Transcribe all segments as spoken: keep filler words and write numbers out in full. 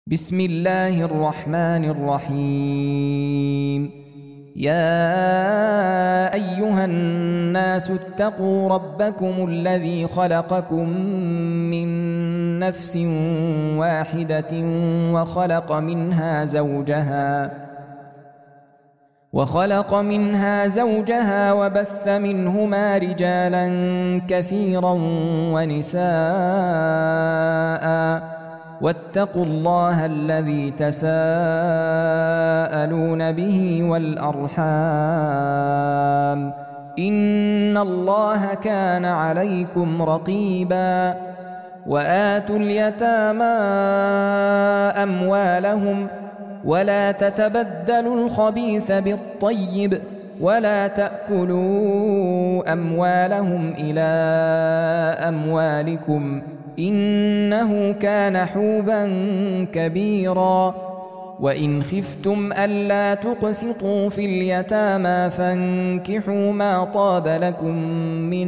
بسم الله الرحمن الرحيم. يا أيها الناس اتقوا ربكم الذي خلقكم من نفس واحدة وخلق منها زوجها وخلق منها زوجها وبث منهما رجالا كثيرا ونساء واتقوا الله الذي تساءلون به والأرحام إن الله كان عليكم رقيبا. وآتوا اليتامى أموالهم ولا تتبدلوا الخبيث بالطيب ولا تأكلوا أموالهم إلى أموالكم إنه كان حوبا كبيرا. وإن خفتم ألا تقسطوا في اليتامى فانكحوا ما طاب لكم من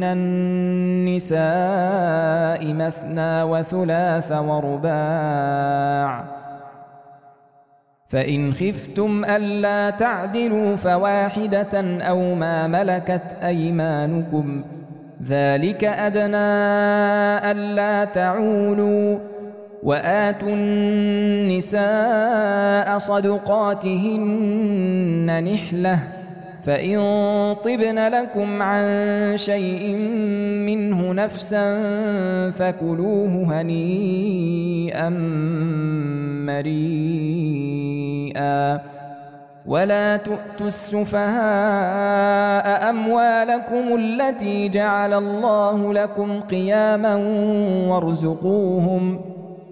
النساء مثنى وثلاث ورباع، فإن خفتم ألا تعدلوا فواحدة أو ما ملكت أيمانكم ذلك أدنى ألا تعولوا. وآتوا النساء صدقاتهن نحلة فإن طبن لكم عن شيء منه نفسا فكلوه هنيئا مريئا. ولا تؤتوا السفهاء أموالكم التي جعل الله لكم قياما وارزقوهم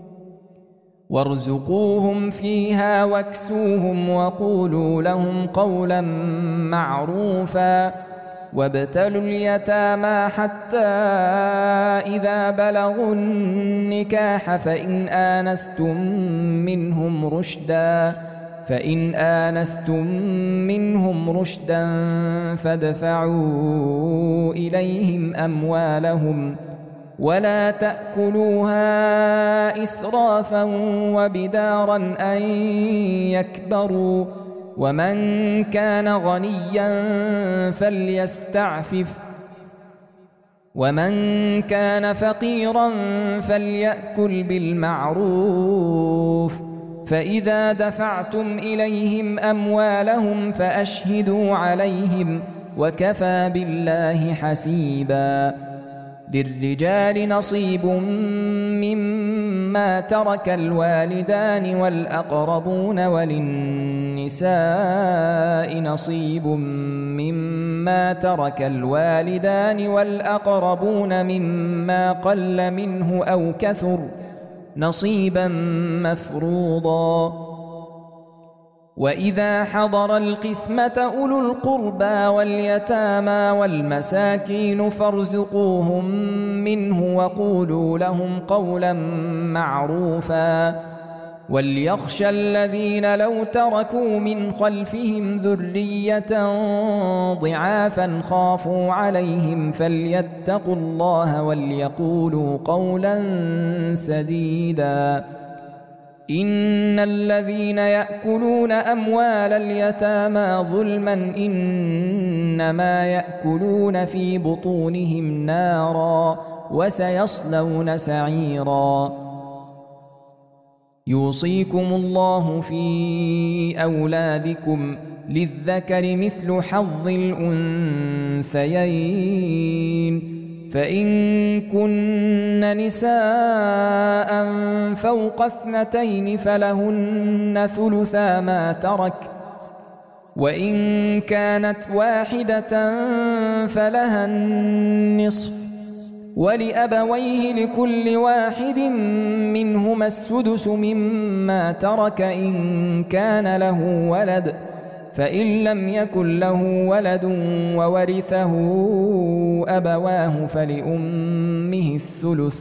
وارزقوهم فيها واكسوهم وقولوا لهم قولا معروفا. وابتلوا اليتامى حتى إذا بلغوا النكاح فإن آنستم منهم رشدا فإن آنستم منهم رشدا فادفعوا إليهم أموالهم ولا تأكلوها إسرافا وبدارا أن يكبروا. ومن كان غنيا فليستعفف ومن كان فقيرا فليأكل بالمعروف. فإذا دفعتم إليهم أموالهم فأشهدوا عليهم وكفى بالله حسيبا. للرجال نصيب مما ترك الوالدان والأقربون وللنساء نصيب مما ترك الوالدان والأقربون مما قل منه أو كثر نصيبا مفروضا. وإذا حضر القسمة أولو القربى واليتامى والمساكين فارزقوهم منه وقولوا لهم قولا معروفا. وليخشى الذين لو تركوا من خلفهم ذرية ضعافا خافوا عليهم فليتقوا الله وليقولوا قولا سديدا. إن الذين يأكلون أموال اليتامى ظلما إنما يأكلون في بطونهم نارا وسيصلون سعيرا. يوصيكم الله في أولادكم للذكر مثل حظ الأنثيين فإن كن نساء فوق اثنتين فلهن ثلثا ما ترك وإن كانت واحدة فلها النصف ولأبويه لكل واحد منهما السدس مما ترك إن كان له ولد فإن لم يكن له ولد وورثه أبواه فلأمه الثلث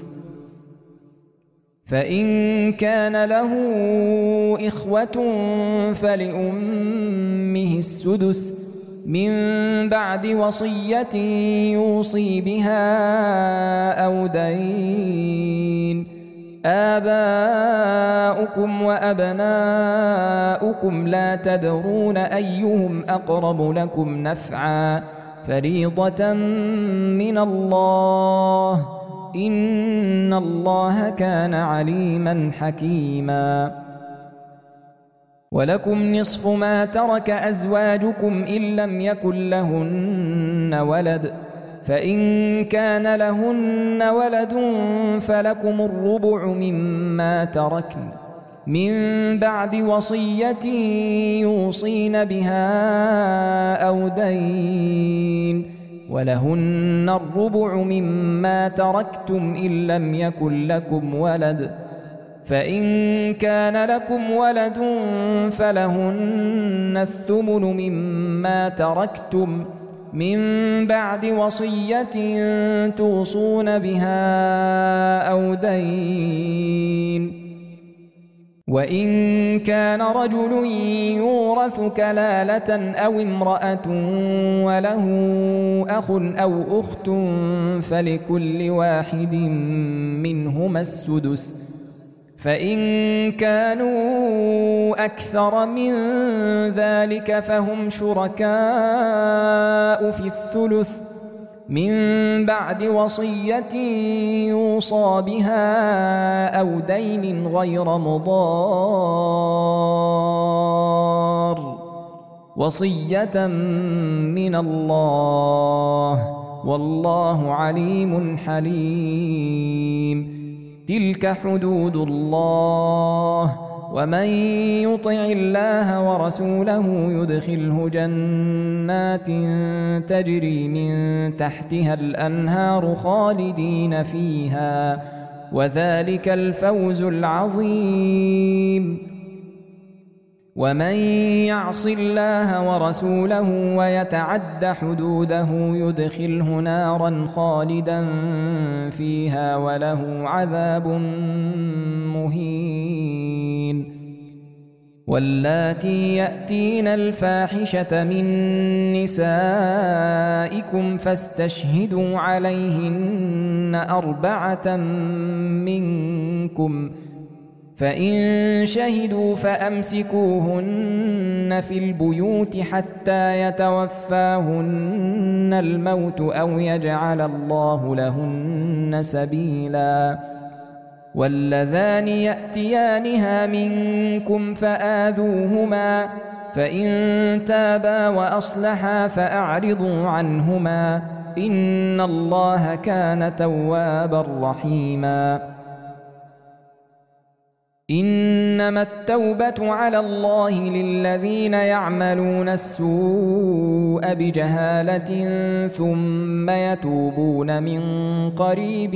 فإن كان له إخوة فلأمه السدس من بعد وصية يوصي بها أو دين آباؤكم وأبناؤكم لا تدرون أيهم أقرب لكم نفعا فريضة من الله إن الله كان عليما حكيما ولكم نصف ما ترك أزواجكم إن لم يكن لهن ولد فإن كان لهن ولد فلكم الربع مما تركن من بعد وصية يوصين بها أو دين ولهن الربع مما تركتم إن لم يكن لكم ولد فإن كان لكم ولد فلهن الثمن مما تركتم من بعد وصية توصون بها أو دين وإن كان رجل يورث كلالة أو امرأة وله أخ أو أخت فلكل واحد منهما السدس فإن كانوا أكثر من ذلك فهم شركاء في الثلث من بعد وصية يوصى بها أو دين غير مضار وصية من الله والله عليم حليم تلك حدود الله ومن يطع الله ورسوله يدخله جنات تجري من تحتها الأنهار خالدين فيها وذلك الفوز العظيم ومن يعص الله ورسوله ويتعد حدوده يدخله نارا خالدا فيها وله عذاب مهين واللاتي يأتين الفاحشة من نسائكم فاستشهدوا عليهن أربعة منكم فإن شهدوا فأمسكوهن في البيوت حتى يتوفاهن الموت أو يجعل الله لهن سبيلا واللذان يأتيانها منكم فآذوهما فإن تابا وأصلحا فأعرضوا عنهما إن الله كان توابا رحيما إنما التوبة على الله للذين يعملون السوء بجهالة ثم يتوبون من قريب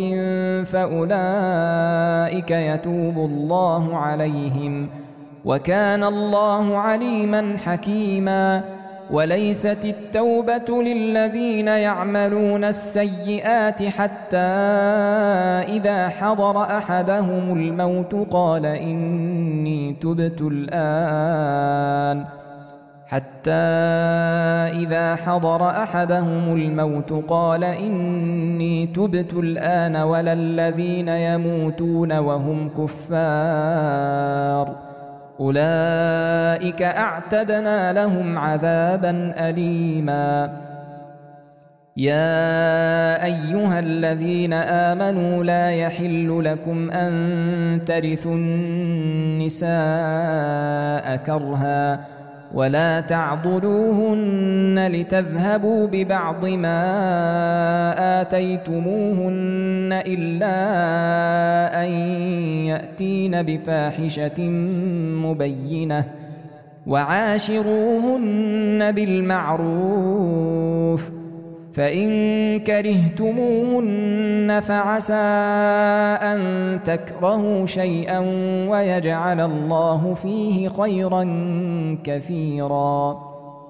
فأولئك يتوب الله عليهم وكان الله عليما حكيما وليست التوبة للذين يعملون السيئات حتى إذا حضر أحدهم الموت قال إني تبت الآن حتى إذا حضر أحدهم الموت قال إني تبت الآن ولا الذين يموتون وهم كفار أولئك أعتدنا لهم عذابا أليما يا أيها الذين آمنوا لا يحل لكم أن ترثوا النساء كرها ولا تعضلوهن لتذهبوا ببعض ما آتيتموهن إلا أن يأتين بفاحشة مبينة وعاشروهن بالمعروف فإن كرهتموهن فعسى أن تكرهوا شيئا ويجعل الله فيه خيرا كثيرا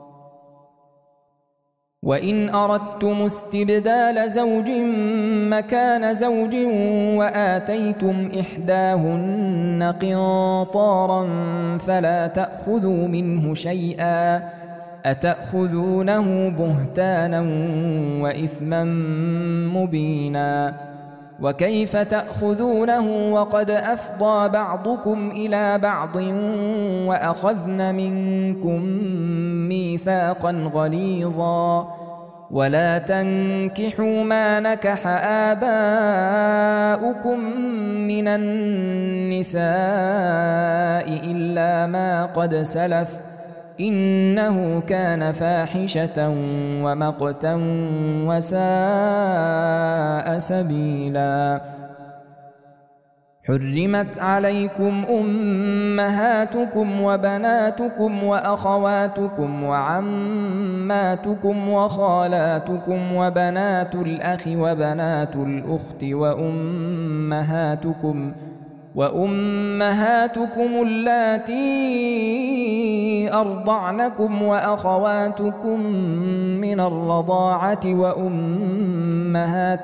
وإن أردتم استبدال زوج مكان زوج وآتيتم إحداهن قنطارا فلا تأخذوا منه شيئا أتأخذونه بهتانا وإثما مبينا وكيف تأخذونه وقد أفضى بعضكم إلى بعض وأخذن منكم ميثاقا غليظا ولا تنكحوا ما نكح آباؤكم من النساء إلا ما قد سلف إنه كان فاحشة ومقتا وساء سبيلا. حرمت عليكم أمهاتكم وبناتكم وأخواتكم وعماتكم وخالاتكم وبنات الأخ وبنات الأخت وأمهاتكم وأمهاتكم اللاتي أرضعنكم وأخواتكم من الرضاعة وأمهات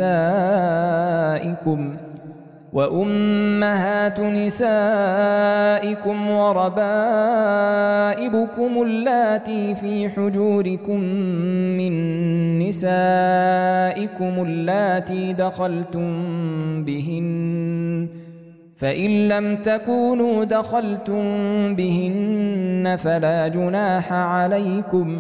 نسائكم وأمهات نسائكم وربائبكم اللاتي في حجوركم من نسائكم اللاتي دخلتم بهن فإن لم تكونوا دخلتم بهن فلا جناح عليكم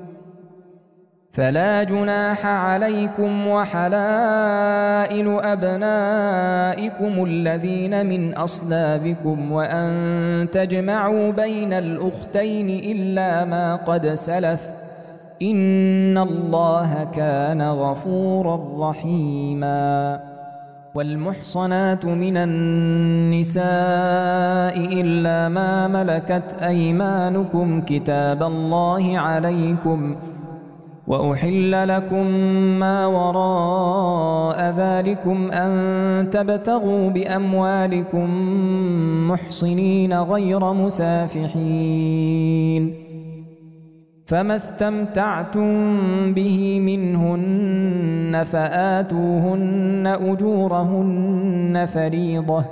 فلا جناح عليكم وحلائل أبنائكم الذين من أصلابكم وأن تجمعوا بين الأختين إلا ما قد سلف إن الله كان غفورا رحيما. والمحصنات من النساء إلا ما ملكت أيمانكم كتاب الله عليكم وأحل لكم ما وراء ذلكم أن تبتغوا بأموالكم محصنين غير مسافحين فما استمتعتم به منهن فآتوهن أجورهن فريضة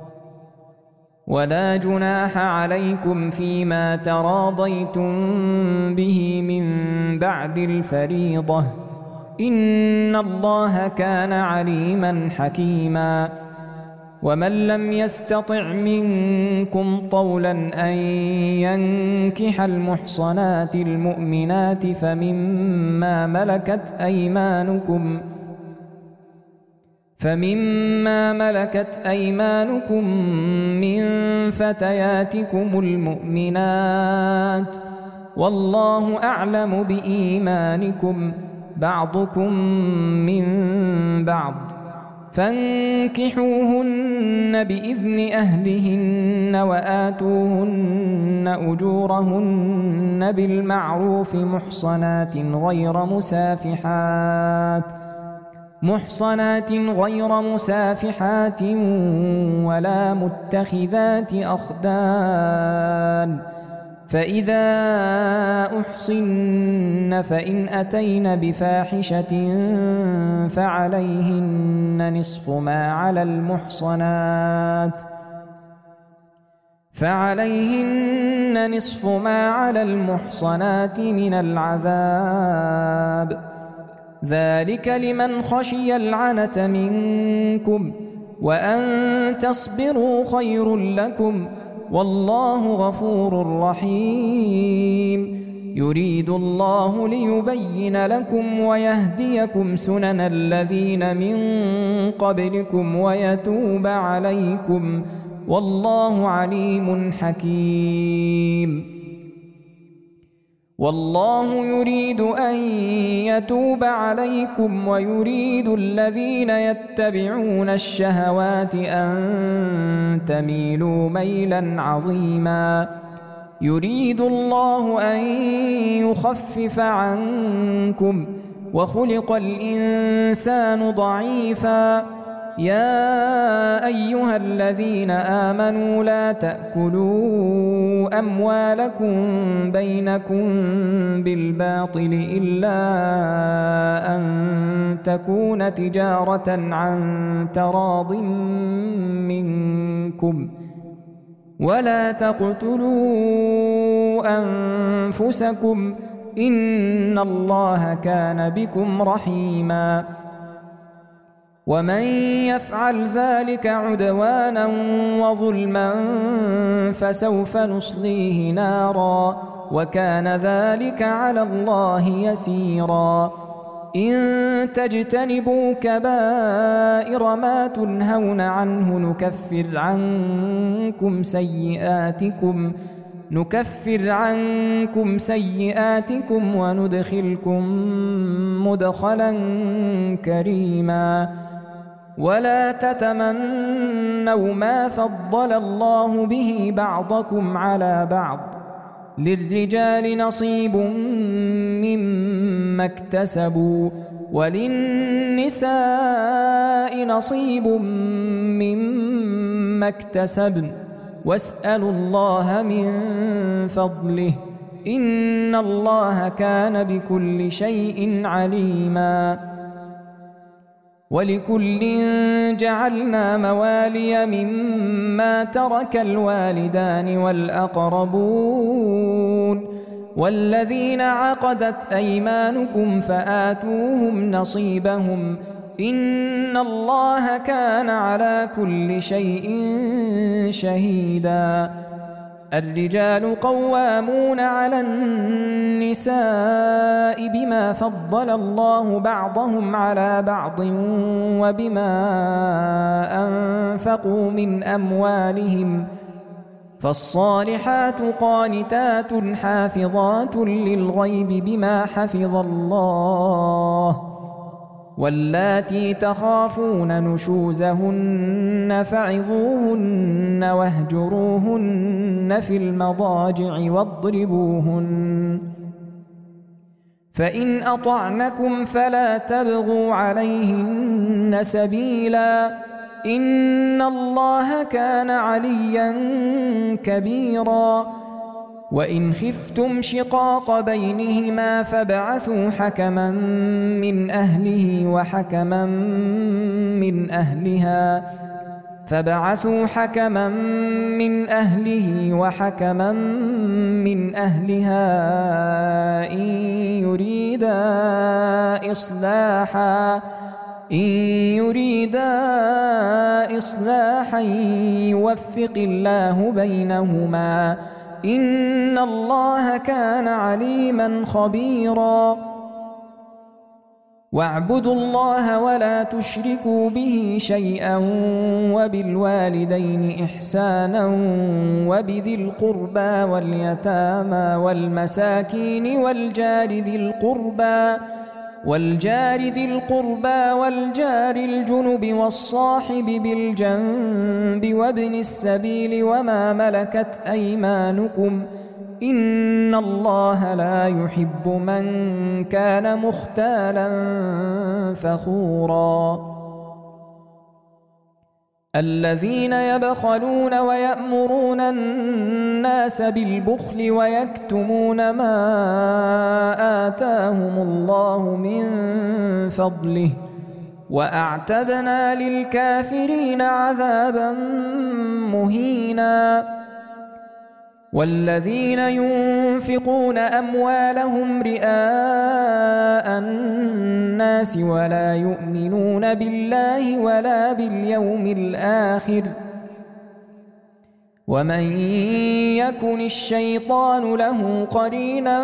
ولا جناح عليكم فيما تراضيتم به من بعد الفريضة إن الله كان عليما حكيما. ومن لم يستطع منكم طولا أن ينكح المحصنات المؤمنات فمما ملكت أيمانكم فمما ملكت أيمانكم من فتياتكم المؤمنات والله أعلم بإيمانكم بعضكم من بعض فانكحوهن بإذن أهلهن وآتوهن أجورهن بالمعروف محصنات غير مسافحات محصنات غير مسافحات ولا متخذات أخدان فإذا أحصن فإن أتين بفاحشة فعليهن نصف ما على المحصنات فعليهن نصف ما على المحصنات من العذاب ذلك لمن خشي العنة منكم وأن تصبروا خير لكم والله غفور رحيم. يريد الله ليبين لكم ويهديكم سنن الذين من قبلكم ويتوب عليكم والله عليم حكيم. والله يريد أن يتوب عليكم ويريد الذين يتبعون الشهوات أن تميلوا ميلا عظيما. يريد الله أن يخفف عنكم وخلق الإنسان ضعيفا. يا أيها الذين آمنوا لا تأكلوا أموالكم بينكم بالباطل إلا أن تكون تجارة عن تراض منكم ولا تقتلوا أنفسكم إن الله كان بكم رحيما. ومن يفعل ذلك عدوانا وظلما فسوف نصليه نارا وكان ذلك على الله يسيرا إن تجتنبوا كبائر ما تنهون عنه نكفر عنكم سيئاتكم نكفر عنكم سيئاتكم وندخلكم مدخلا كريما ولا تتمنوا ما فضل الله به بعضكم على بعض للرجال نصيب مما اكتسبوا وللنساء نصيب مما اكتسبن واسألوا الله من فضله إن الله كان بكل شيء عليما ولكل جعلنا موالي مما ترك الوالدان والأقربون والذين عقدت أيمانكم فآتوهم نصيبهم إن الله كان على كل شيء شهيدا الرجال قوامون على النساء بما فضل الله بعضهم على بعض وبما أنفقوا من أموالهم فالصالحات قانتات حافظات للغيب بما حفظ الله واللاتي تخافون نشوزهن فعظوهن واهجروهن في المضاجع واضربوهن فإن أطعنكم فلا تبغوا عليهن سبيلا إن الله كان عليا كبيرا وإن خفتم شقاق بينهما فابعثوا حكما من أهله وحكما من أهلها فابعثوا حكما من أهله وحكما من أهلها إن يريدا إصلاحا إن يريدا إصلاحا يوفق الله بينهما إن الله كان عليما خبيرا واعبدوا الله ولا تشركوا به شيئا وبالوالدين إحسانا وبذي القربى واليتامى والمساكين والجار ذي القربى والجار ذي القربى والجار الجنب والصاحب بالجنب وابن السبيل وما ملكت أيمانكم إن الله لا يحب من كان مختالا فخورا الذين يبخلون ويأمرون الناس بالبخل ويكتمون ما آتاهم الله من فضله وأعتدنا للكافرين عذابا مهينا والذين ينفقون أموالهم رئاء الناس ولا يؤمنون بالله ولا باليوم الآخر ومن يكن الشيطان له قرينا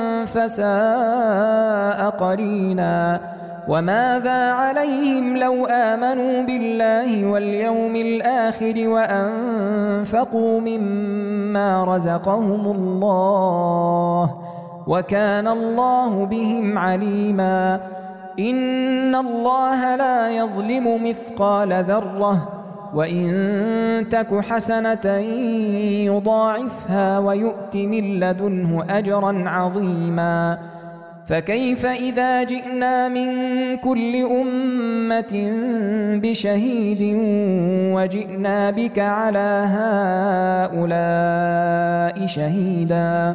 فساء قرينا وماذا عليهم لو آمنوا بالله واليوم الآخر وأنفقوا مما رزقهم الله وكان الله بهم عليما إن الله لا يظلم مثقال ذرة وإن تك حسنة يضاعفها ويؤت من لدنه أجرا عظيما فكيف إذا جئنا من كل أمة بشهيد وجئنا بك على هؤلاء شهيدا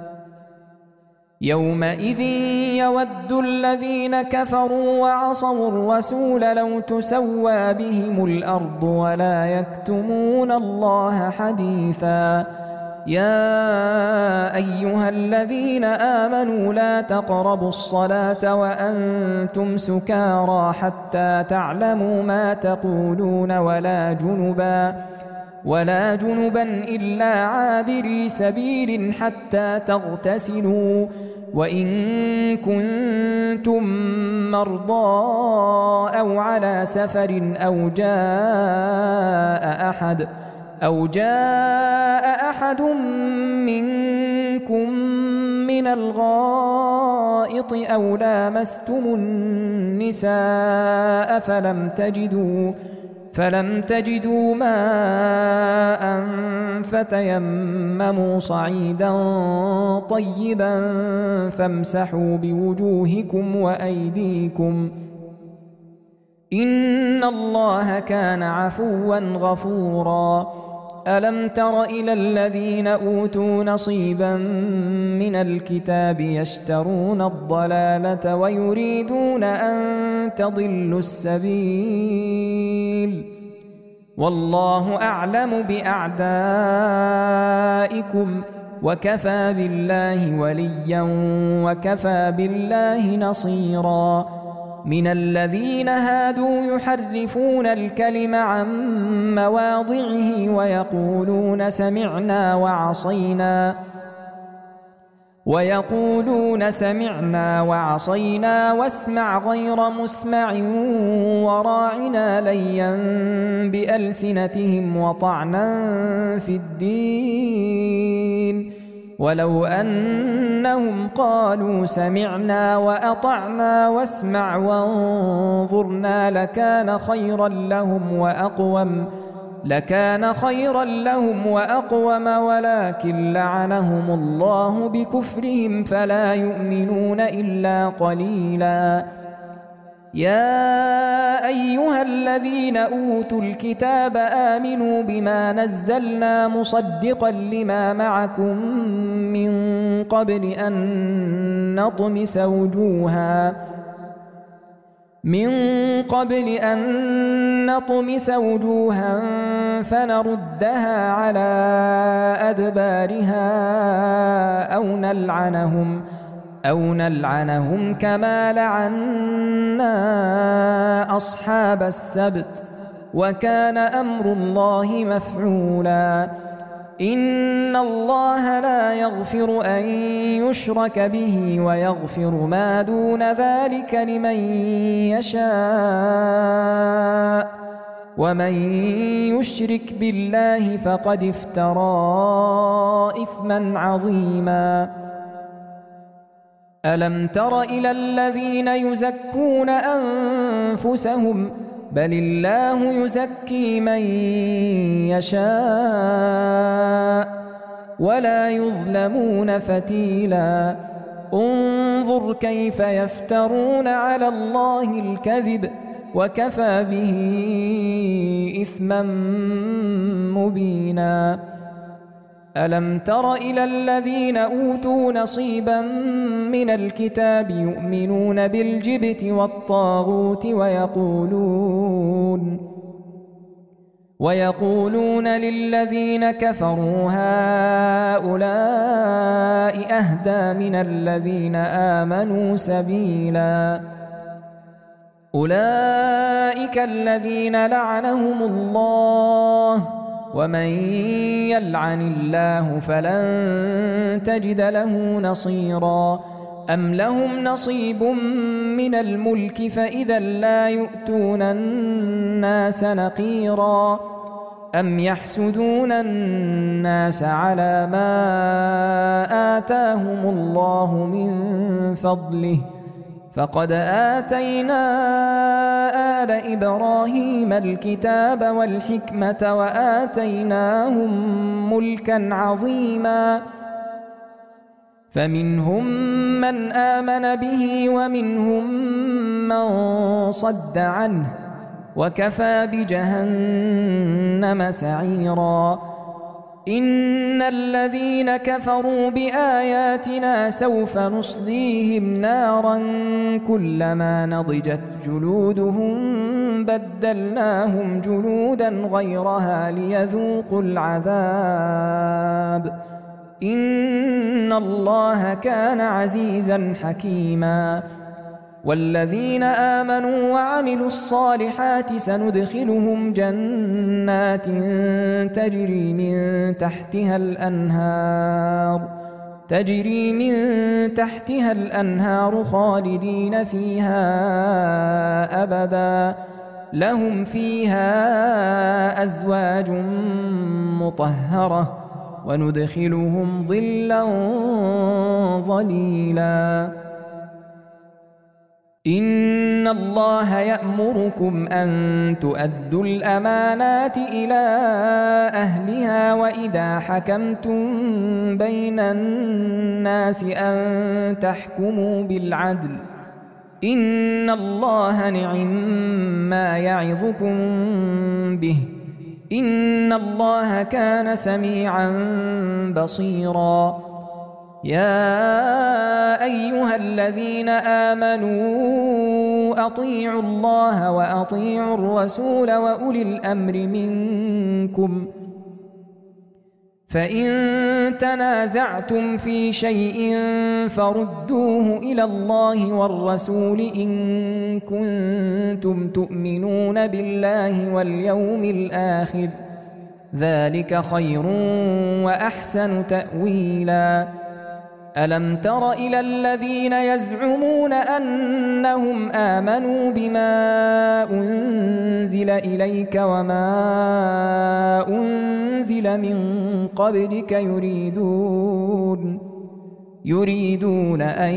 يومئذ يود الذين كفروا وعصوا الرسول لو تسوى بهم الأرض ولا يكتمون الله حديثا يا أيها الذين آمنوا لا تقربوا الصلاة وأنتم سكارى حتى تعلموا ما تقولون ولا جنبا ولا جنبا إلا عابري سبيل حتى تغتسلوا وإن كنتم مرضى أو على سفر أو جاء أحد أو جاء أحد منكم من الغائط أو لامستم النساء فلم تجدوا فلم تجدوا ماء فتيمموا صعيدا طيبا فامسحوا بوجوهكم وأيديكم إن الله كان عفوا غفورا ألم تر إلى الذين أوتوا نصيبا من الكتاب يشترون الضلالة ويريدون أن تضلوا السبيل والله أعلم بأعدائكم وكفى بالله وليا وكفى بالله نصيرا من الذين هادوا يحرفون الكلم عن مواضعه ويقولون سمعنا وعصينا ويقولون سمعنا وعصينا واسمع غير مسمع وراعنا ليا بألسنتهم وطعنا في الدين ولو أنهم قالوا سمعنا وأطعنا واسمع وانظرنا لكان خيرا لهم وأقوم لكان خيرا لهم وأقوم ولكن لعنهم الله بكفرهم فلا يؤمنون إلا قليلا يا أيها الذين أوتوا الكتاب آمنوا بما نزلنا مصدقا لما معكم من قبل أن نطمس وجوها من قبل أن نطمس وجوها فنردها على أدبارها أو نلعنهم أو نلعنهم كما لعنا أصحاب السبت وكان أمر الله مفعولا إن الله لا يغفر أن يشرك به ويغفر ما دون ذلك لمن يشاء ومن يشرك بالله فقد افترى إثما عظيما ألم تر إلى الذين يزكون أنفسهم بل الله يزكي من يشاء ولا يظلمون فتيلا انظر كيف يفترون على الله الكذب وكفى به إثما مبينا ألم تر إلى الذين أوتوا نصيبا من الكتاب يؤمنون بالجبت والطاغوت ويقولون ويقولون للذين كفروا هؤلاء أهدى من الذين آمنوا سبيلا أولئك الذين لعنهم الله ومن يلعن الله فلن تجد له نصيرا أم لهم نصيب من الملك فإذا لا يؤتون الناس نقيرا أم يحسدون الناس على ما آتاهم الله من فضله فقد آتينا آل إبراهيم الكتاب والحكمة وآتيناهم ملكا عظيما فمنهم من آمن به ومنهم من صد عنه وكفى بجهنم سعيرا إن الذين كفروا بآياتنا سوف نصليهم نارا كلما نضجت جلودهم بدلناهم جلودا غيرها ليذوقوا العذاب إن الله كان عزيزا حكيما. والذين آمنوا وعملوا الصالحات سندخلهم جنات تجري من تحتها الأنهار تجري من تحتها الأنهار خالدين فيها أبدا، لهم فيها أزواج مطهرة وندخلهم ظلا ظليلا. إن الله يأمركم أن تؤدوا الأمانات إلى أهلها وإذا حكمتم بين الناس أن تحكموا بالعدل، إن الله نعم يعظكم به، إن الله كان سميعا بصيرا. يا أيها الذين آمنوا أطيعوا الله وأطيعوا الرسول وأولي الأمر منكم، فإن تنازعتم في شيء فردوه إلى الله والرسول إن كنتم تؤمنون بالله واليوم الآخر، ذلك خير وأحسن تأويلا. ألم تر إلى الذين يزعمون أنهم آمنوا بما أنزل إليك وما أنزل من قبلك يريدون يريدون أن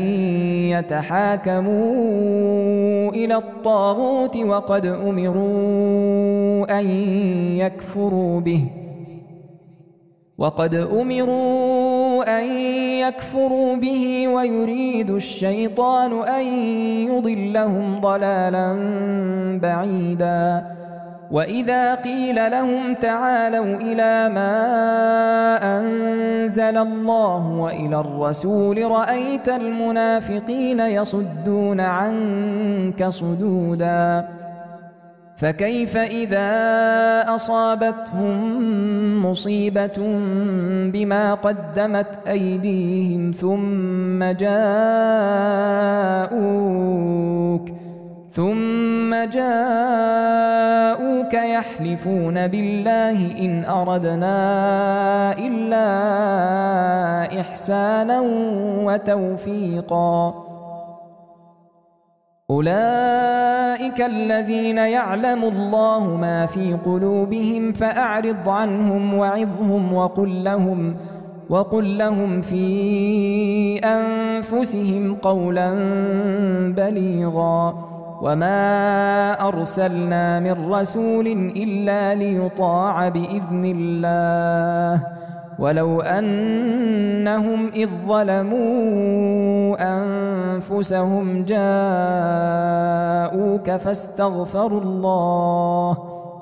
يتحاكموا إلى الطاغوت وقد أمروا أن يكفروا به وقد أمروا أن يكفروا به ويريد الشيطان أن يضلهم ضلالا بعيدا. وإذا قيل لهم تعالوا إلى ما أنزل الله وإلى الرسول رأيت المنافقين يصدون عنك صدودا. فكيف إذا أصابتهم مصيبة بما قدمت أيديهم ثم جاءوك ثم جاءوك يحلفون بالله إن أردنا إلا إحسانا وتوفيقا. أولئك الذين يعلم الله ما في قلوبهم فأعرض عنهم وعظهم وقل لهم, وقل لهم في أنفسهم قولا بليغا. وما أرسلنا من رسول إلا ليطاع بإذن الله ولو أنهم إذ ظلموا أنفسهم جاءوك فاستغفروا الله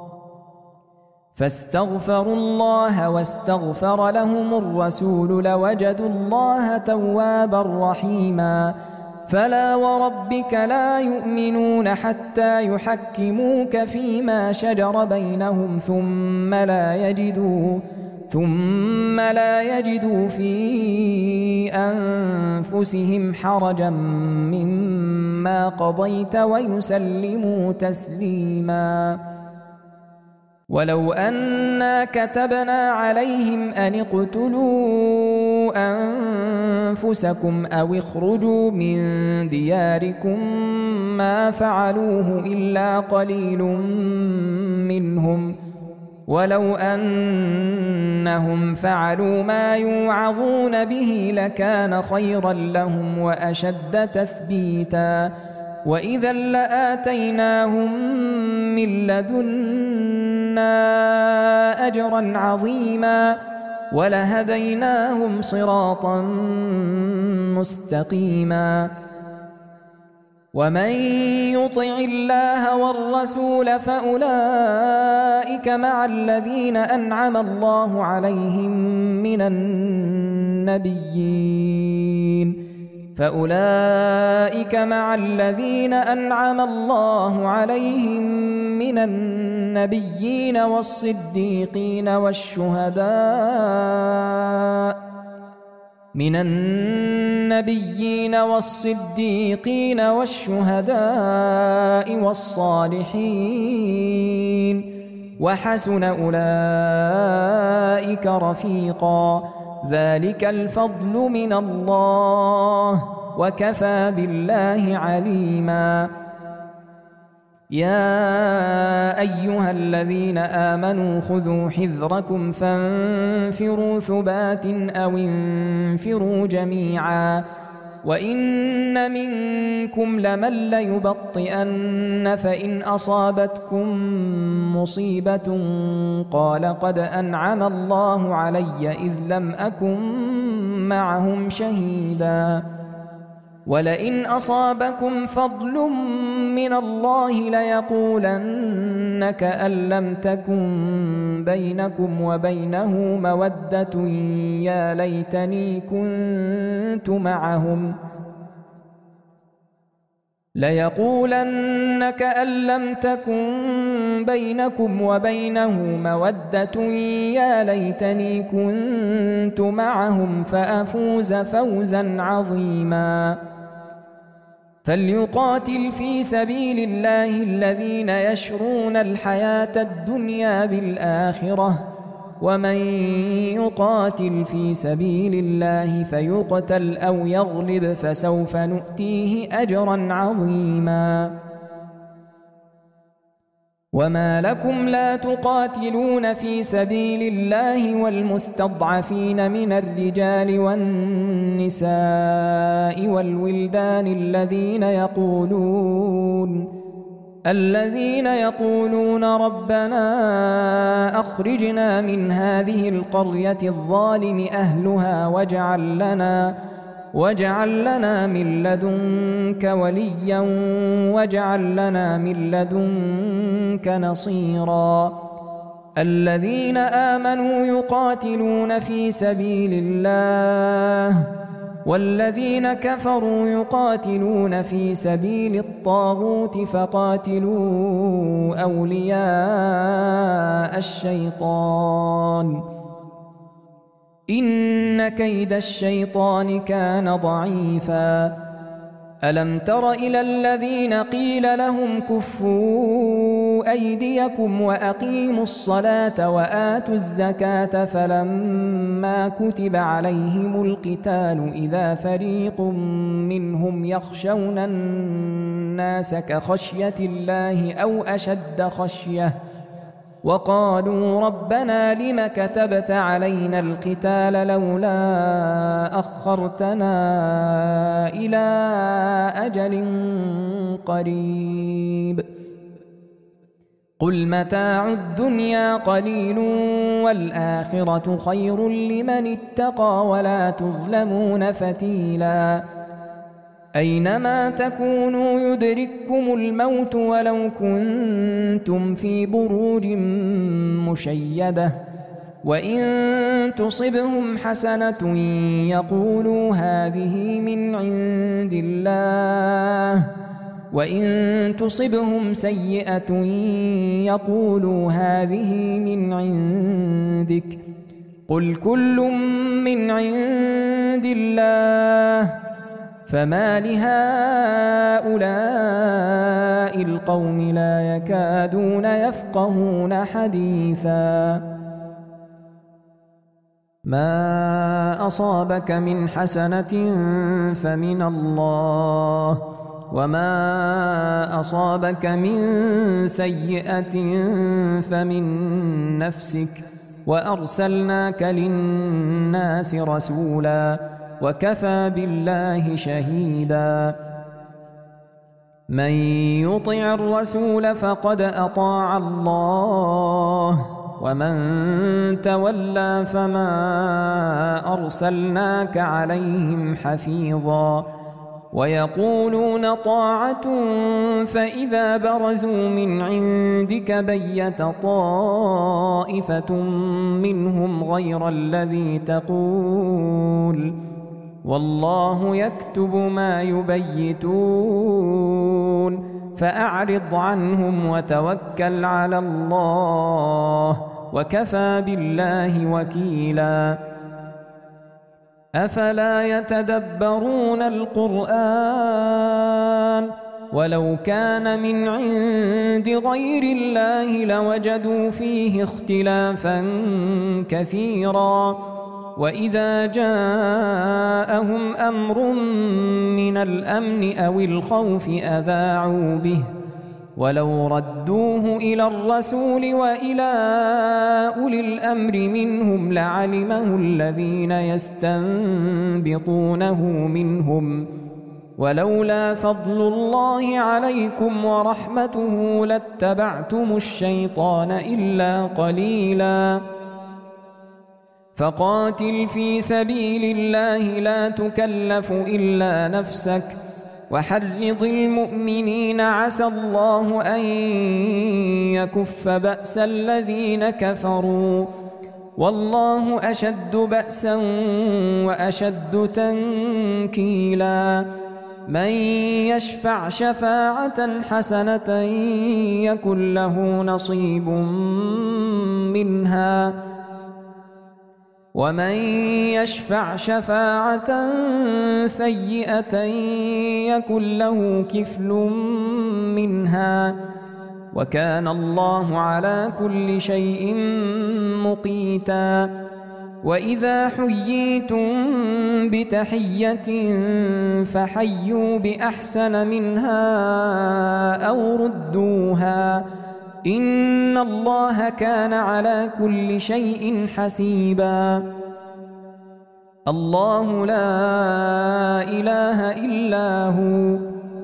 فاستغفروا الله واستغفر لهم الرسول لوجدوا الله توابا رحيما. فلا وربك لا يؤمنون حتى يحكموك فيما شجر بينهم ثم لا يجدوا ثم لا يجدوا في أنفسهم حرجا مما قضيت ويسلموا تسليما. ولو أنا كتبنا عليهم أن اقتلوا أنفسكم أو اخرجوا من دياركم ما فعلوه إلا قليل منهم ولو أنهم فعلوا ما يوعظون به لكان خيرا لهم وأشد تثبيتا. وإذا لآتيناهم من لدنا أجرا عظيما ولهديناهم صراطا مستقيما. ومن يطع الله والرسول فأولئك مع الذين أنعم الله عليهم من النبيين فأولئك مع الذين أنعم الله عليهم من النبيين والصديقين والشهداء من النبيين والصديقين والشهداء والصالحين وحسن أولئك رفيقا ذلك الفضل من الله وكفى بالله عليما يا أيها الذين آمنوا خذوا حذركم فانفروا ثبات أو انفروا جميعا وإن منكم لمن ليبطئن فإن أصابتكم مصيبة قال قد أنعم الله علي إذ لم أكن معهم شهيدا ولئن أصابكم فضل من الله ليقولن كأن لم تكن بينكم وبينه مودة يا ليتني كنت معهم ليقولن كأن لم تكن بينكم وبينه مودة يا ليتني كنت معهم فأفوز فوزا عظيما فليقاتل في سبيل الله الذين يشرون الحياة الدنيا بالآخرة ومن يقاتل في سبيل الله فيقتل أو يغلب فسوف نؤتيه أجرا عظيما وما لكم لا تقاتلون في سبيل الله والمستضعفين من الرجال والنساء والولدان الذين يقولون الذين يقولون ربنا أخرجنا من هذه القرية الظالم أهلها واجعل لنا واجعل لنا من لدنك وليا واجعل لنا من لدنك نصيرا الذين آمنوا يقاتلون في سبيل الله والذين كفروا يقاتلون في سبيل الطاغوت فقاتلوا أولياء الشيطان إن كيد الشيطان كان ضعيفا ألم تر إلى الذين قيل لهم كفوا أيديكم وأقيموا الصلاة وآتوا الزكاة فلما كتب عليهم القتال إذا فريق منهم يخشون الناس كخشية الله أو أشد خشية وقالوا ربنا لم كتبت علينا القتال لولا أخرتنا إلى أجل قريب قل متاع الدنيا قليل والآخرة خير لمن اتقى ولا تظلمون فتيلا أينما تكونوا يدرككم الموت ولو كنتم في بروج مشيدة وإن تصبهم حسنة يقولوا هذه من عند الله وإن تصبهم سيئة يقولوا هذه من عندك قل كل من عند الله فما لهؤلاء القوم لا يكادون يفقهون حديثا ما أصابك من حسنة فمن الله وما أصابك من سيئة فمن نفسك وأرسلناك للناس رسولا وكفى بالله شهيدا من يطع الرسول فقد أطاع الله ومن تولى فما أرسلناك عليهم حفيظا ويقولون طاعة فإذا برزوا من عندك بيت طائفة منهم غير الذي تقول والله يكتب ما يبيتون فأعرض عنهم وتوكل على الله وكفى بالله وكيلا أفلا يتدبرون القرآن ولو كان من عند غير الله لوجدوا فيه اختلافا كثيرا وإذا جاءهم أمر من الأمن أو الخوف أذاعوا به ولو ردوه إلى الرسول وإلى أولي الأمر منهم لعلمه الذين يستنبطونه منهم ولولا فضل الله عليكم ورحمته لاتبعتم الشيطان إلا قليلا فقاتل في سبيل الله لا تكلف إلا نفسك وحرض المؤمنين عسى الله أن يكف بأس الذين كفروا والله أشد بأسا وأشد تنكيلا من يشفع شفاعة حسنة يكن له نصيب منها ومن يشفع شفاعة سيئة يكن له كفل منها وكان الله على كل شيء مقيتا وإذا حييتم بتحية فحيوا بأحسن منها أو ردوها إن الله كان على كل شيء حسيبا الله لا إله إلا هو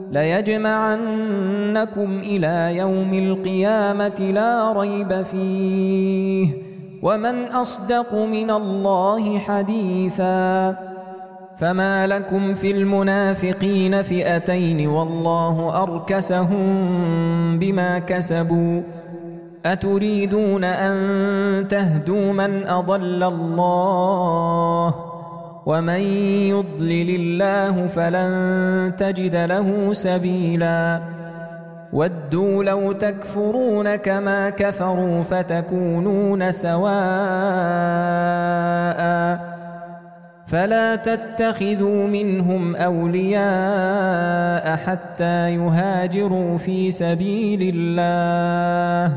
ليجمعنكم إلى يوم القيامة لا ريب فيه ومن أصدق من الله حديثا فما لكم في المنافقين فئتين والله أركسهم بما كسبوا أتريدون أن تهدوا من أضل الله ومن يضلل الله فلن تجد له سبيلا ودوا لو تكفرون كما كفروا فتكونون سواء فلا تتخذوا منهم أولياء حتى يهاجروا في سبيل الله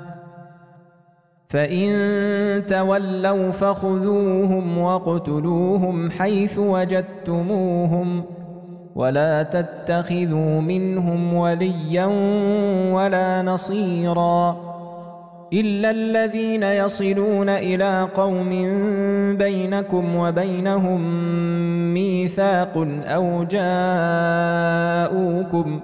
فإن تولوا فخذوهم واقتلوهم حيث وجدتموهم ولا تتخذوا منهم وليا ولا نصيرا إلا الذين يصلون إلى قوم بينكم وبينهم ميثاق أو جاءوكم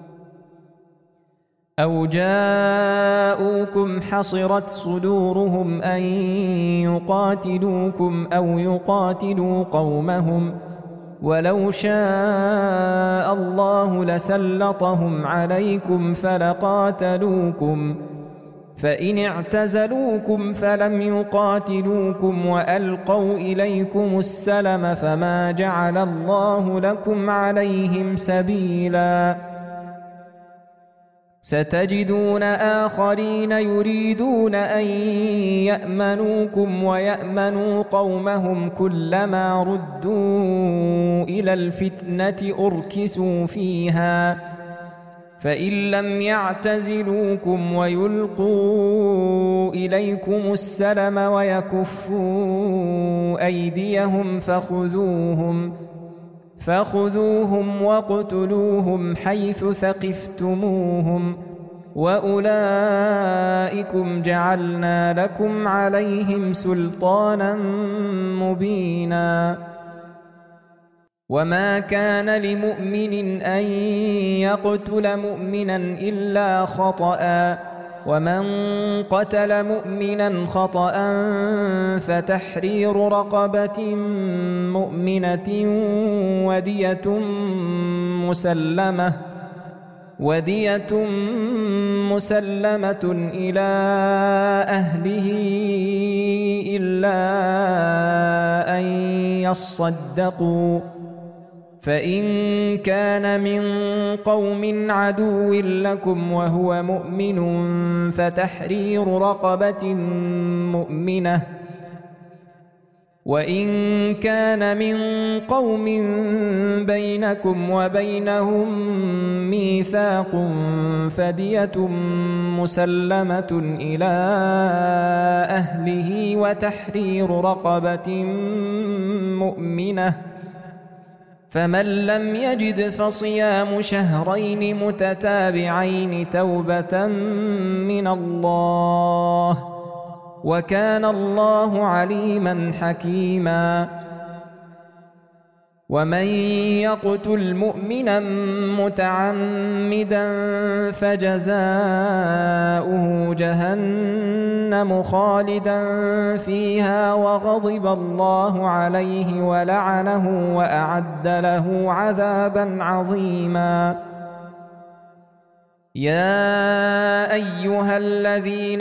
أو جاءوكم حصرت صدورهم أن يقاتلوكم أو يقاتلوا قومهم ولو شاء الله لسلطهم عليكم فلقاتلوكم فإن اعتزلوكم فلم يقاتلوكم وألقوا إليكم السلم فما جعل الله لكم عليهم سبيلا ستجدون آخرين يريدون أن يأمنوكم ويأمنوا قومهم كلما ردوا إلى الفتنة أركسوا فيها فإن لم يعتزلوكم ويلقوا إليكم السلم ويكفوا أيديهم فخذوهم فخذوهم واقتلوهم حيث ثقفتموهم وأولئكم جعلنا لكم عليهم سلطانا مبينا وما كان لمؤمن أن يقتل مؤمنا إلا خطأ ومن قتل مؤمنا خطأ فتحرير رقبة مؤمنة ودية مسلمة ودية مسلمة إلى أهله إلا أن يصدقوا فإن كان من قوم عدو لكم وهو مؤمن فتحرير رقبة مؤمنة وإن كان من قوم بينكم وبينهم ميثاق فدية مسلمة إلى أهله وتحرير رقبة مؤمنة، فمن لم يجد فصيام شهرين متتابعين توبة من الله، وكان الله عليما حكيما. ومن يقتل مؤمنا متعمدا فجزاؤه جهنم خالدا فيها وغضب الله عليه ولعنه وأعد له عذابا عظيما. يا أيها الذين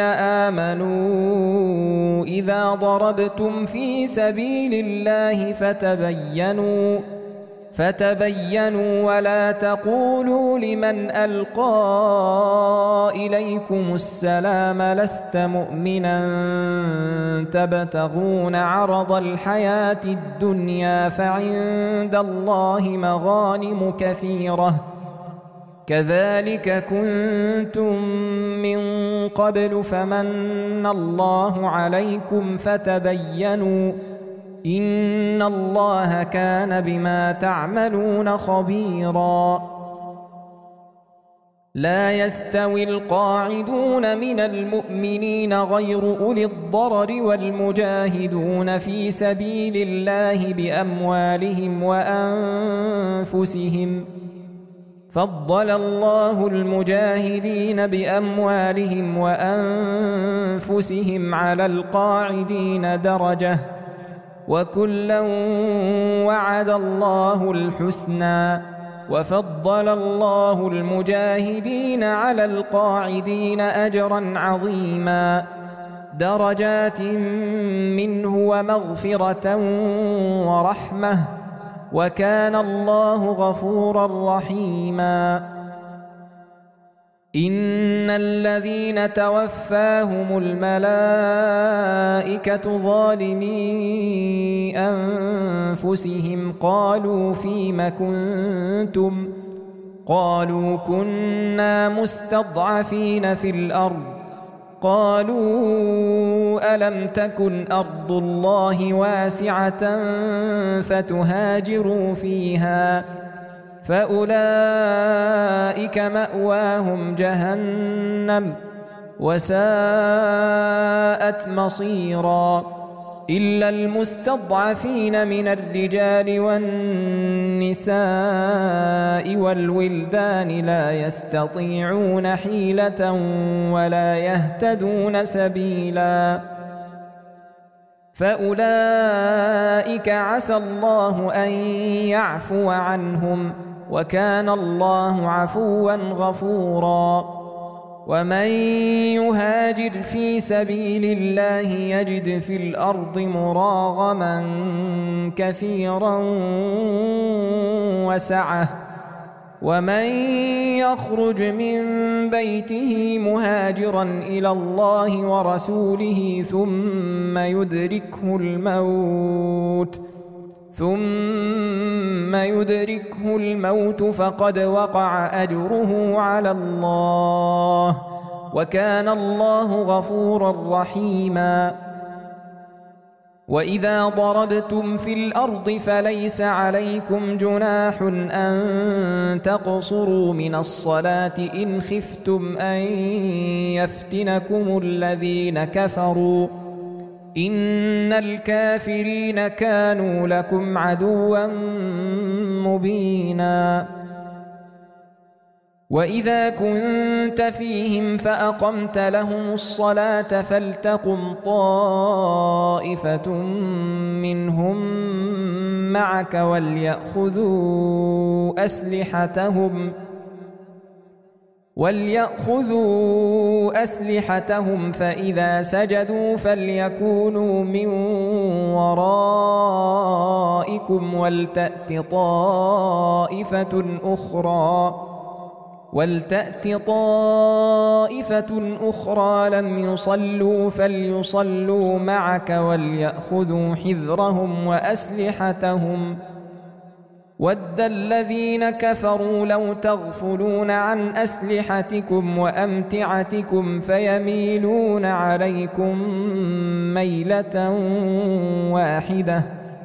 آمنوا إذا ضربتم في سبيل الله فتبينوا فتبينوا ولا تقولوا لمن ألقى إليكم السلام لست مؤمنا تبتغون عرض الحياة الدنيا فعند الله مغانم كثيرة كذلك كنتم من قبل فمن الله عليكم فتبينوا إن الله كان بما تعملون خبيرا. لا يستوي القاعدون من المؤمنين غير أولي الضرر والمجاهدون في سبيل الله بأموالهم وأنفسهم، فضل الله المجاهدين بأموالهم وأنفسهم على القاعدين درجة، وكلا وعد الله الحسنى، وفضل الله المجاهدين على القاعدين أجرا عظيما، درجات منه ومغفرة ورحمة، وكان الله غفورا رحيما. إن الذين توفاهم الملائكة ظالمي أنفسهم قالوا فيم كنتم قالوا كنا مستضعفين في الأرض قالوا ألم تكن أرض الله واسعة فتهاجروا فيها فأولئك مأواهم جهنم وساءت مصيرا. إلا المستضعفين من الرجال والنساء والولدان لا يستطيعون حيلة ولا يهتدون سبيلا فأولئك عسى الله أن يعفو عنهم، وكان الله عفوا غفورا. ومن يهاجر في سبيل الله يجد في الأرض مراغما كثيرا وسعة، ومن يخرج من بيته مهاجرا إلى الله ورسوله ثم يدركه الموت ثم يدركه الموت فقد وقع أجره على الله، وكان الله غفورا رحيما. وإذا ضربتم في الأرض فليس عليكم جناح أن تقصروا من الصلاة إن خفتم أن يفتنكم الذين كفروا إن الكافرين كانوا لكم عدوا مبينا. وإذا كنت فيهم فأقمت لهم الصلاة فلتقم طائفة منهم معك وليأخذوا أسلحتهم وليأخذوا أسلحتهم فإذا سجدوا فليكونوا من ورائكم ولتأت طائفة أخرى ولتأت طائفة أخرى لم يصلوا فليصلوا معك وليأخذوا حذرهم وأسلحتهم ود الذين كفروا لو تغفلون عن أسلحتكم وأمتعتكم فيميلون عليكم ميلة واحدة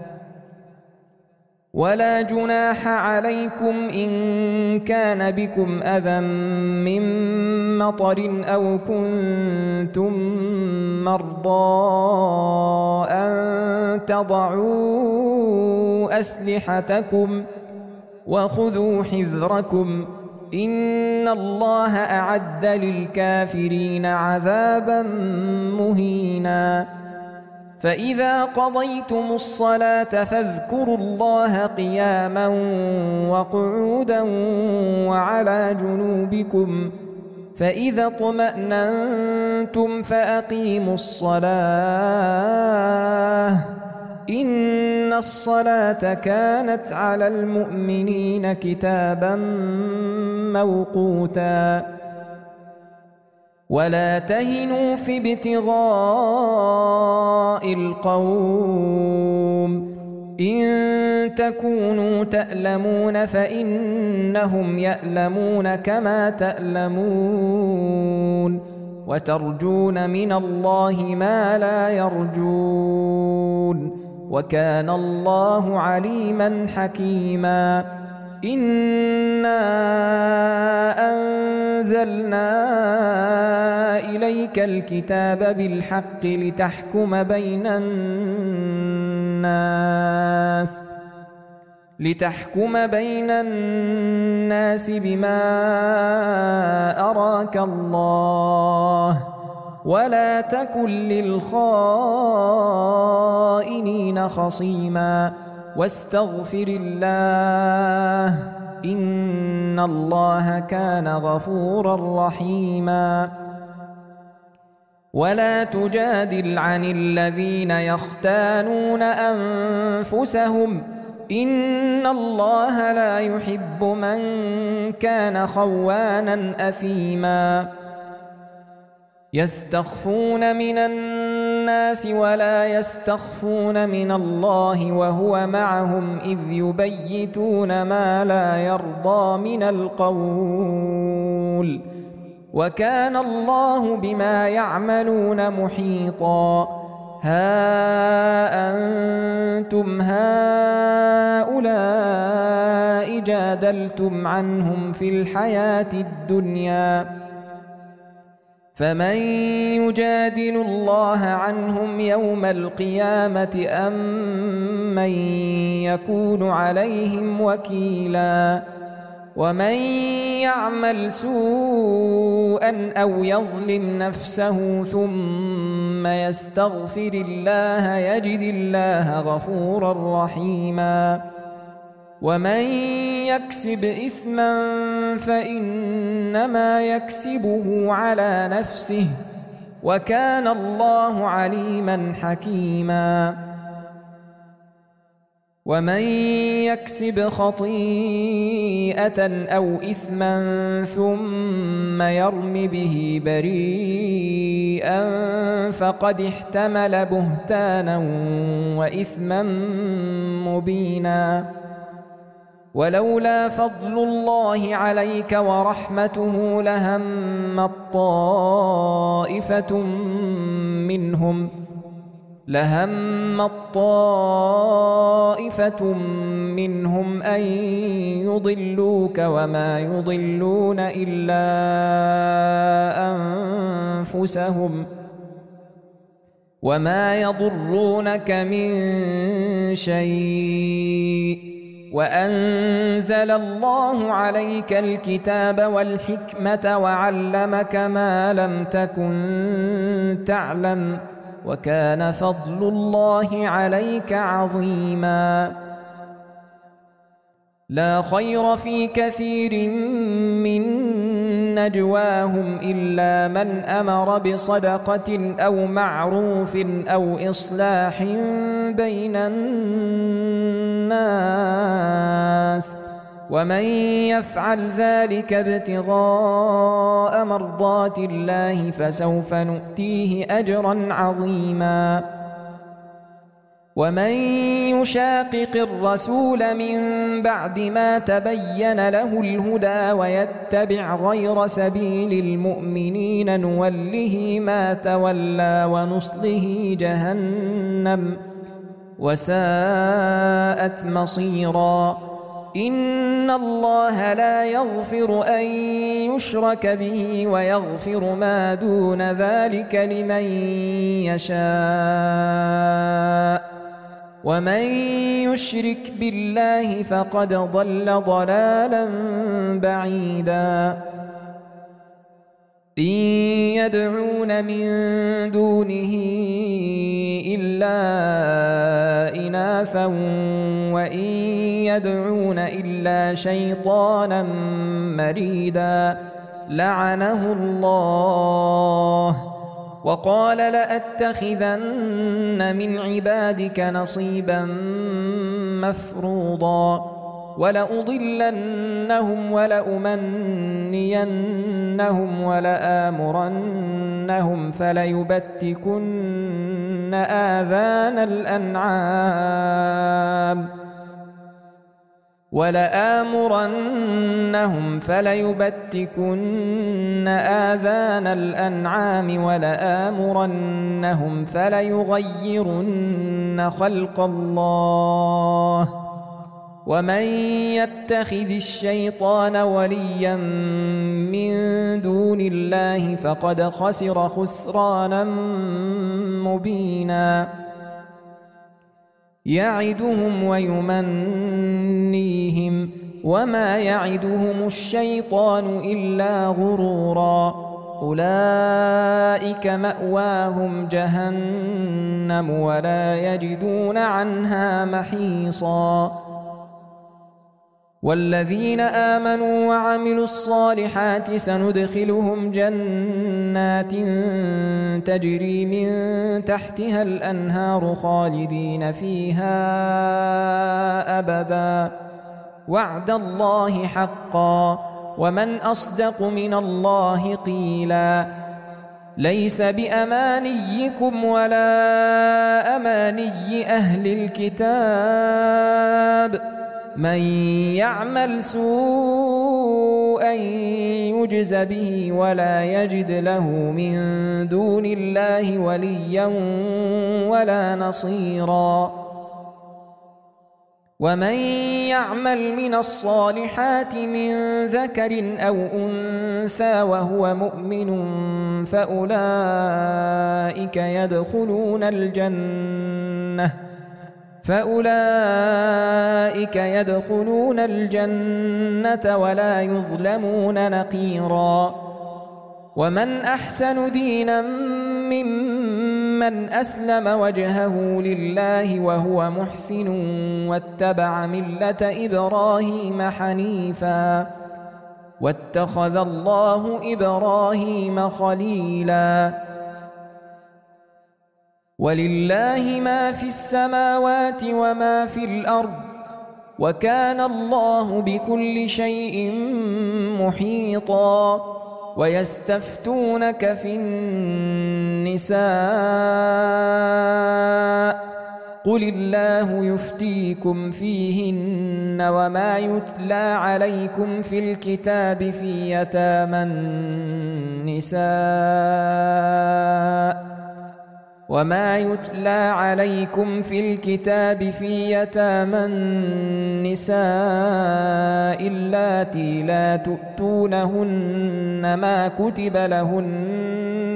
ولا جناح عليكم إن كان بكم أذى من مطر أو كنتم مرضى أن تضعوا أسلحتكم وخذوا حذركم إن الله أعد للكافرين عذابا مهينا فإذا قضيتم الصلاة فاذكروا الله قياما وقعودا وعلى جنوبكم فإذا اطمأننتم فأقيموا الصلاة إن الصلاة كانت على المؤمنين كتابا موقوتا ولا تهنوا في ابتغاء القوم إن تكونوا تألمون فإنهم يألمون كما تألمون وترجون من الله ما لا يرجون وكان الله عليما حكيما إنا أنزلنا إليك الكتاب بالحق لتحكم بين الناس لتحكم بين الناس بما أراك الله ولا تكن للخائنين خصيما واستغفر الله إن الله كان غفورا رحيما ولا تجادل عن الذين يختانون أنفسهم إن الله لا يحب من كان خوانا أثيما يستخفون من الناس ولا يستخفون من الله وهو معهم إذ يبيتون ما لا يرضى من القول وكان الله بما يعملون محيطا ها أنتم هؤلاء جادلتم عنهم في الحياة الدنيا فمن يجادل الله عنهم يوم القيامة أم من يكون عليهم وكيلا ومن يعمل سوءا أو يظلم نفسه ثم يستغفر الله يجد الله غفورا رحيما ومن يكسب إثما فإنما يكسبه على نفسه وكان الله عليما حكيما ومن يكسب خطيئة أو إثما ثم يرم به بريئا فقد احتمل بهتانا وإثما مبينا ولولا فضل الله عليك ورحمته لهمت طائفة منهم لهمت طائفة منهم أن يضلوك وما يضلون إلا أنفسهم وما يضرونك من شيء وأنزل الله عليك الكتاب والحكمة وعلمك ما لم تكن تعلم وكان فضل الله عليك عظيما لا خير في كثير من نجواهم إلا من أمر بصدقة أو معروف أو إصلاح بين الناس ومن يفعل ذلك ابتغاء مرضات الله فسوف نؤتيه أجرا عظيما ومن يشاقق الرسول من بعد ما تبين له الهدى ويتبع غير سبيل المؤمنين نوله ما تولى ونصله جهنم وساءت مصيرا إن الله لا يغفر أن يشرك به ويغفر ما دون ذلك لمن يشاء ومن يشرك بالله فقد ضل ضلالا بعيدا إن يدعون من دونه إلا إناثا وإن يدعون إلا شيطانا مريدا لعنه الله وقال لأتخذن من عبادك نصيبا مفروضا ولأضلنهم ولأمنينهم ولآمرنهم فليبتكن آذان الأنعام ولآمرنهم فليبتكن آذان الأنعام ولآمرنهم فليغيرن خلق الله ومن يتخذ الشيطان وليا من دون الله فقد خسر خسرانا مبينا يعدهم ويمنيهم وما يعدهم الشيطان إلا غرورا أولئك مأواهم جهنم ولا يجدون عنها محيصا والذين آمنوا وعملوا الصالحات سندخلهم جنات تجري من تحتها الأنهار خالدين فيها أبدا وعد الله حقا ومن أصدق من الله قيلا ليس بأمانيكم ولا أماني أهل الكتاب من يعمل سوءا يجز به ولا يجد له من دون الله وليا ولا نصيرا ومن يعمل من الصالحات من ذكر أو أنثى وهو مؤمن فأولئك يدخلون الجنة فأولئك يدخلون الجنة ولا يظلمون نقيرا ومن أحسن دينا ممن أسلم وجهه لله وهو محسن واتبع ملة إبراهيم حنيفا واتخذ الله إبراهيم خليلا ولله ما في السماوات وما في الأرض وكان الله بكل شيء محيطا ويستفتونك في النساء قل الله يفتيكم فيهن وما يتلى عليكم في الكتاب في يتامى النساء وما يتلى عليكم في الكتاب في يتامى النساء اللاتي لا تؤتونهن ما كتب لهن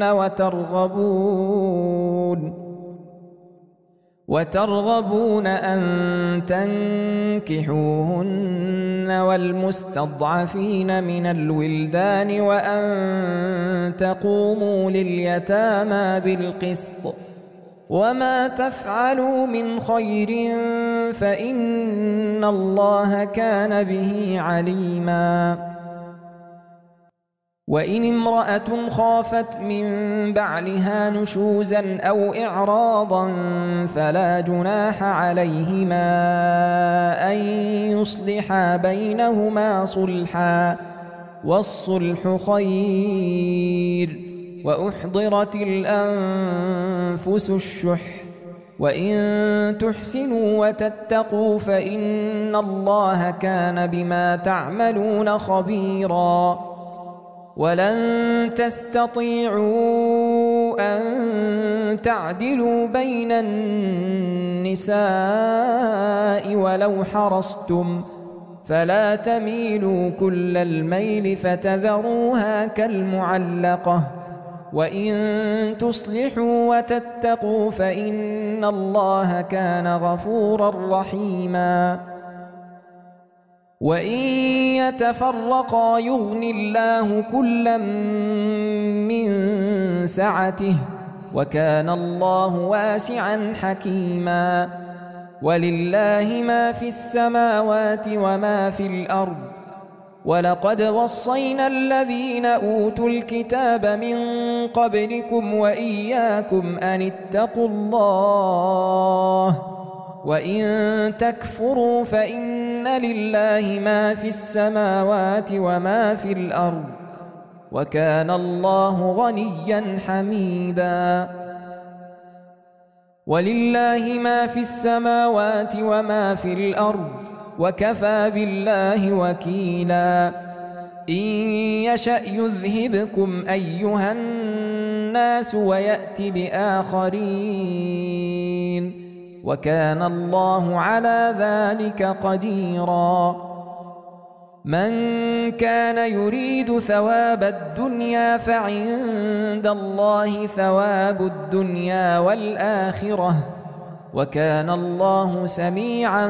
وترغبون وترغبون أن تنكحوهن والمستضعفين من الولدان وأن تقوموا لليتامى بالقسط وما تفعلوا من خير فإن الله كان به عليما وإن امرأة خافت من بعلها نشوزا أو إعراضا فلا جناح عليهما أن يصلحا بينهما صلحا، والصلح خير. وأحضرت الأنفس الشح، وإن تحسنوا وتتقوا فإن الله كان بما تعملون خبيرا. ولن تستطيعوا أن تعدلوا بين النساء ولو حرصتم، فلا تميلوا كل الميل فتذروها كالمعلقة. وإن تصلحوا وتتقوا فإن الله كان غفورا رحيما. وإن يتفرقا يغن الله كلا من سعته، وكان الله واسعا حكيما. ولله ما في السماوات وما في الأرض. ولقد وصينا الذين أوتوا الكتاب من قبلكم وإياكم أن اتقوا الله، وإن تكفروا فإن لله ما في السماوات وما في الأرض، وكان الله غنيا حميدا. ولله ما في السماوات وما في الأرض، وكفى بالله وكيلا. إن يشأ يذهبكم أيها الناس ويأت بآخرين، وكان الله على ذلك قديرا. من كان يريد ثواب الدنيا فعند الله ثواب الدنيا والآخرة، وكان الله سميعا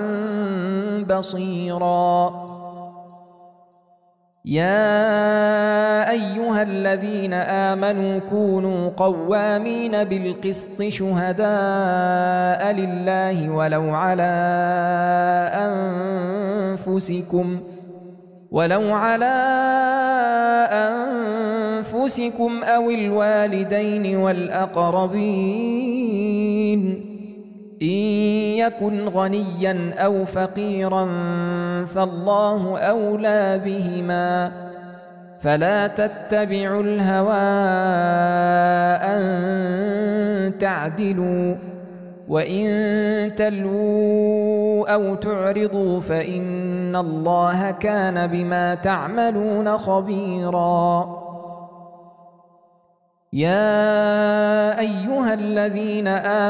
بصيرا. يا أيها الذين آمنوا كونوا قوامين بالقسط شهداء لله ولو على أنفسكم ولو على أنفسكم أو الوالدين والأقربين، إن يكن غنيا أو فقيرا فالله أولى بهما، فلا تتبعوا الهوى أن تعدلوا، وإن تلووا أو تعرضوا فإن الله كان بما تعملون خبيرا. يا أيها الذين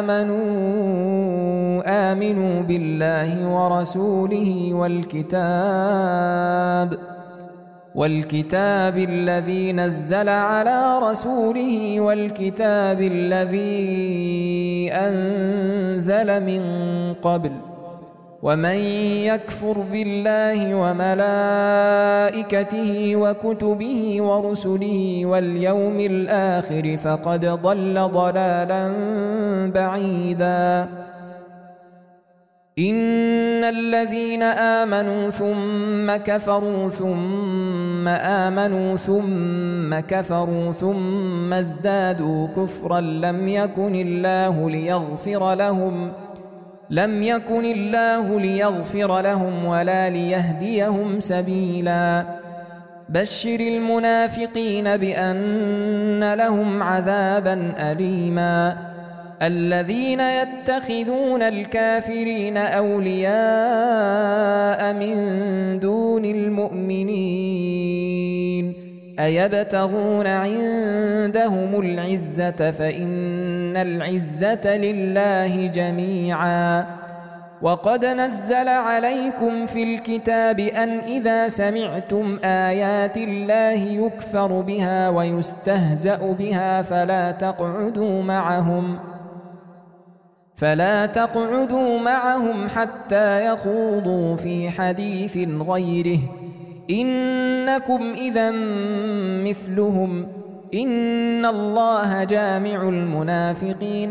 آمنوا آمنوا بالله ورسوله والكتاب والكتاب الذي نزل على رسوله والكتاب الذي أنزل من قبل، ومن يكفر بالله وملائكته وكتبه ورسله واليوم الآخر فقد ضل ضلالا بعيدا. إن الذين آمنوا ثم كفروا ثم آمنوا ثم كفروا ثم ازدادوا كفرا لم يكن الله ليغفر لهم لم يكن الله ليغفر لهم ولا ليهديهم سبيلا. بشر المنافقين بأن لهم عذابا أليما. الذين يتخذون الكافرين أولياء من دون المؤمنين أيبتغون عندهم العزة فإن العزة لله جميعا. وقد نزل عليكم في الكتاب أن إذا سمعتم آيات الله يكفر بها ويستهزأ بها فلا تقعدوا معهم فلا تقعدوا معهم حتى يخوضوا في حديث غيره إنكم إذا مثلهم إن الله جامع المنافقين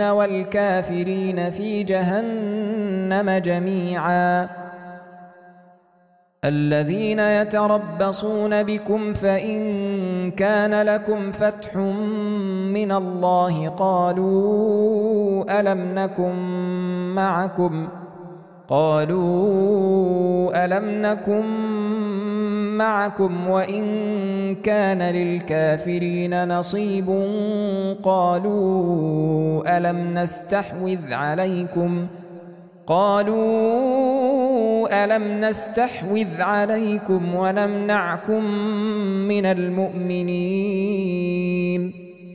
والكافرين في جهنم جميعا. الذين يتربصون بكم فإن كان لكم فتح من الله قالوا ألم نكن معكم قالوا ألم نكن معكم وإن كان للكافرين نصيب قالوا ألم نستحوذ عليكم قالوا ألم نستحوذ عليكم ونمنعكم من المؤمنين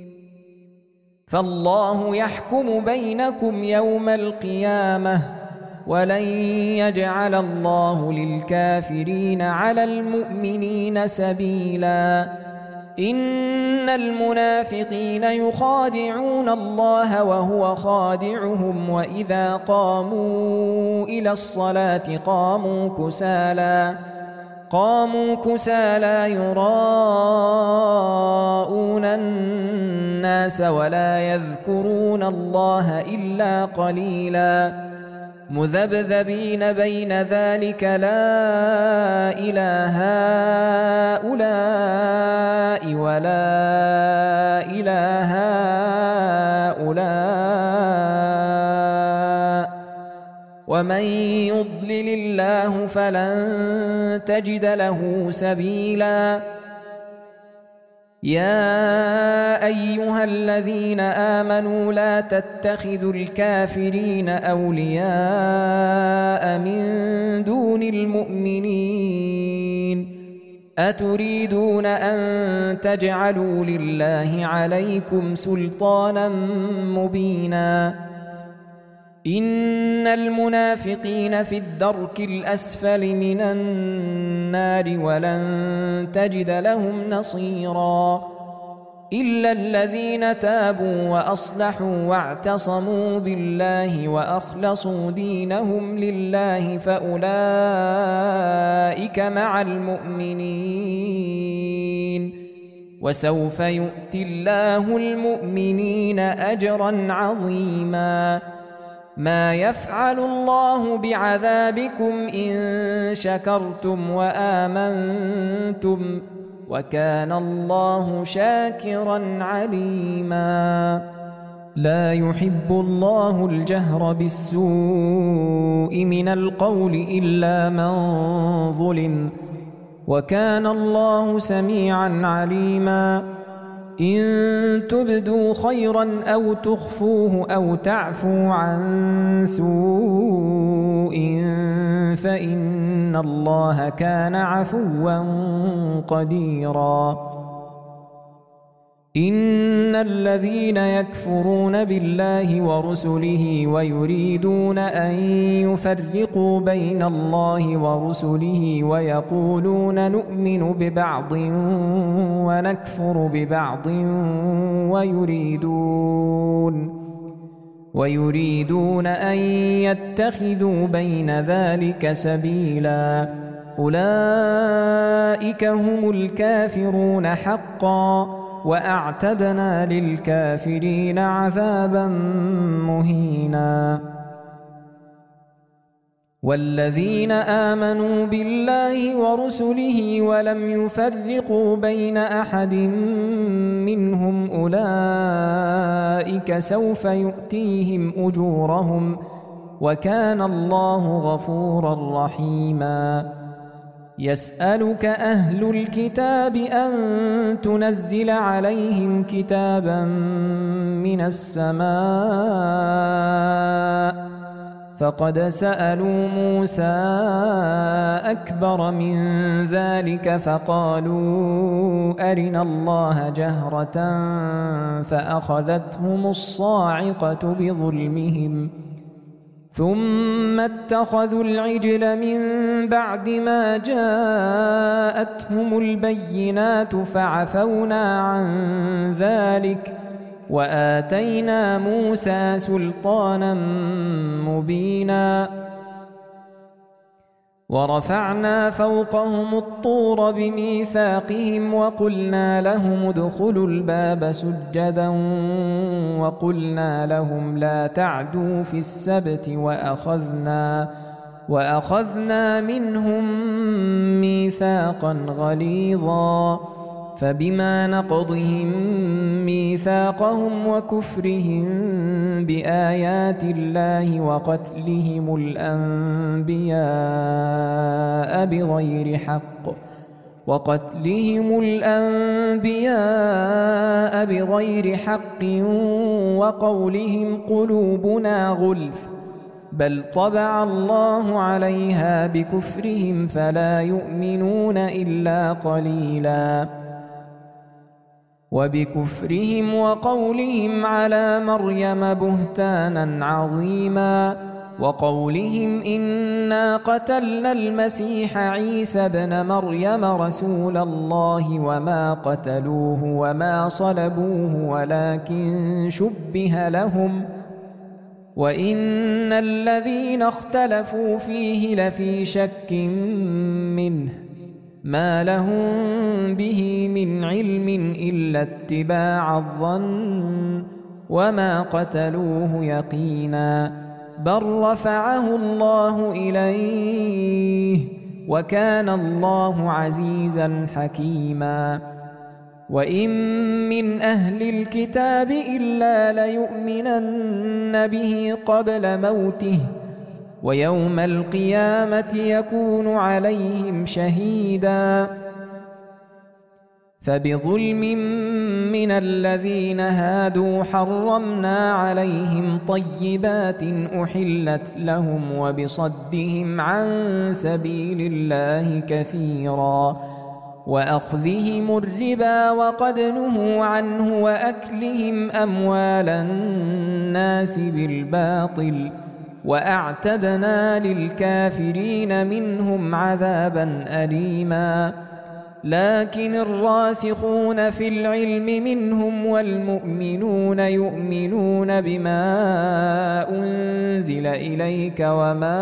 فالله يحكم بينكم يوم القيامة ولن يجعل الله للكافرين على المؤمنين سبيلا إن المنافقين يخادعون الله وهو خادعهم وإذا قاموا إلى الصلاة قاموا كسالى قاموا كسالى يراءون الناس ولا يذكرون الله إلا قليلا مذبذبين بين ذلك لا إله هؤلاء ولا إله هؤلاء ومن يضلل الله فلن تجد له سبيلا يا أيها الذين آمنوا لا تتخذوا الكافرين أولياء من دون المؤمنين أتريدون أن تجعلوا لله عليكم سلطانا مبينا إن المنافقين في الدرك الأسفل من النار ولن تجد لهم نصيرا إلا الذين تابوا وأصلحوا واعتصموا بالله وأخلصوا دينهم لله فأولئك مع المؤمنين وسوف يؤتي الله المؤمنين أجرا عظيما ما يفعل الله بعذابكم إن شكرتم وآمنتم وكان الله شاكرا عليما لا يحب الله الجهر بالسوء من القول إلا من ظلم وكان الله سميعا عليما إن تبدوا خيرا أو تخفوه أو تعفوا عن سوء فإن الله كان عفوا قديرا إن الذين يكفرون بالله ورسله ويريدون أن يفرقوا بين الله ورسله ويقولون نؤمن ببعض ونكفر ببعض ويريدون ويريدون أن يتخذوا بين ذلك سبيلا أولئك هم الكافرون حقا وأعتدنا للكافرين عذابا مهينا والذين آمنوا بالله ورسله ولم يفرقوا بين أحد منهم أولئك سوف يؤتيهم أجورهم وكان الله غفورا رحيما يسألك أهل الكتاب أن تنزل عليهم كتابا من السماء فقد سألوا موسى أكبر من ذلك فقالوا أرنا الله جهرة فأخذتهم الصاعقة بظلمهم ثم اتخذوا العجل من بعد ما جاءتهم البينات فعفونا عن ذلك وآتينا موسى سلطانا مبينا ورفعنا فوقهم الطور بميثاقهم وقلنا لهم ادخلوا الباب سجدا وقلنا لهم لا تعدوا في السبت وأخذنا وأخذنا منهم ميثاقا غليظا فبما نقضهم ميثاقهم وكفرهم بآيات الله وقتلهم الأنبياء بغير حق وقتلهم الأنبياء بغير حق وقولهم قلوبنا غلف بل طبع الله عليها بكفرهم فلا يؤمنون إلا قليلا وبكفرهم وقولهم على مريم بهتانا عظيما وقولهم إنا قتلنا المسيح عيسى ابن مريم رسول الله وما قتلوه وما صلبوه ولكن شبه لهم وإن الذين اختلفوا فيه لفي شك منه ما لهم به من علم إلا اتباع الظن وما قتلوه يقينا بل رفعه الله إليه وكان الله عزيزا حكيما وإن من أهل الكتاب إلا ليؤمنن به قبل موته ويوم القيامة يكون عليهم شهيدا فبظلم من الذين هادوا حرمنا عليهم طيبات أحلت لهم وبصدهم عن سبيل الله كثيرا وأخذهم الربا وقد نهوا عنه وأكلهم أموال الناس بالباطل وأعتدنا للكافرين منهم عذابا أليما لكن الراسخون في العلم منهم والمؤمنون يؤمنون بما أنزل إليك وما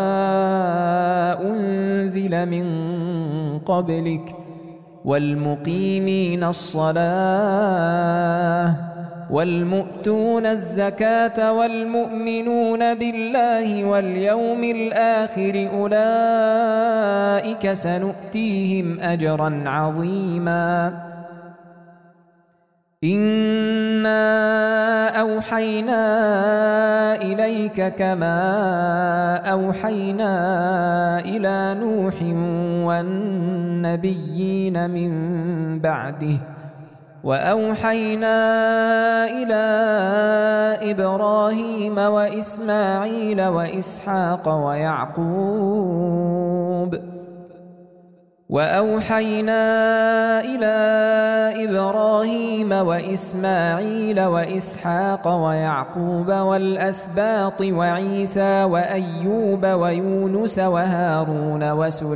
أنزل من قبلك والمقيمين الصلاة والمؤتون الزكاة والمؤمنون بالله واليوم الآخر أولئك سنؤتيهم أجرا عظيما إنا أوحينا إليك كما أوحينا إلى نوح والنبيين من بعده وأوحينا إلى إبراهيم وإسماعيل وإسحاق ويعقوب وأوحينا إلى إبراهيم وإسماعيل وإسحاق ويعقوب والأسباط وعيسى وأيوب ويونس وهارون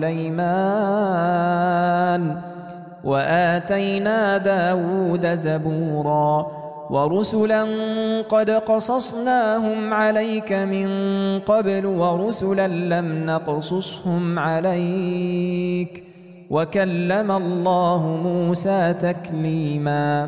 وسليمان وآتينا داود زبورا ورسلا قد قصصناهم عليك من قبل ورسلا لم نقصصهم عليك وكلم الله موسى تكليما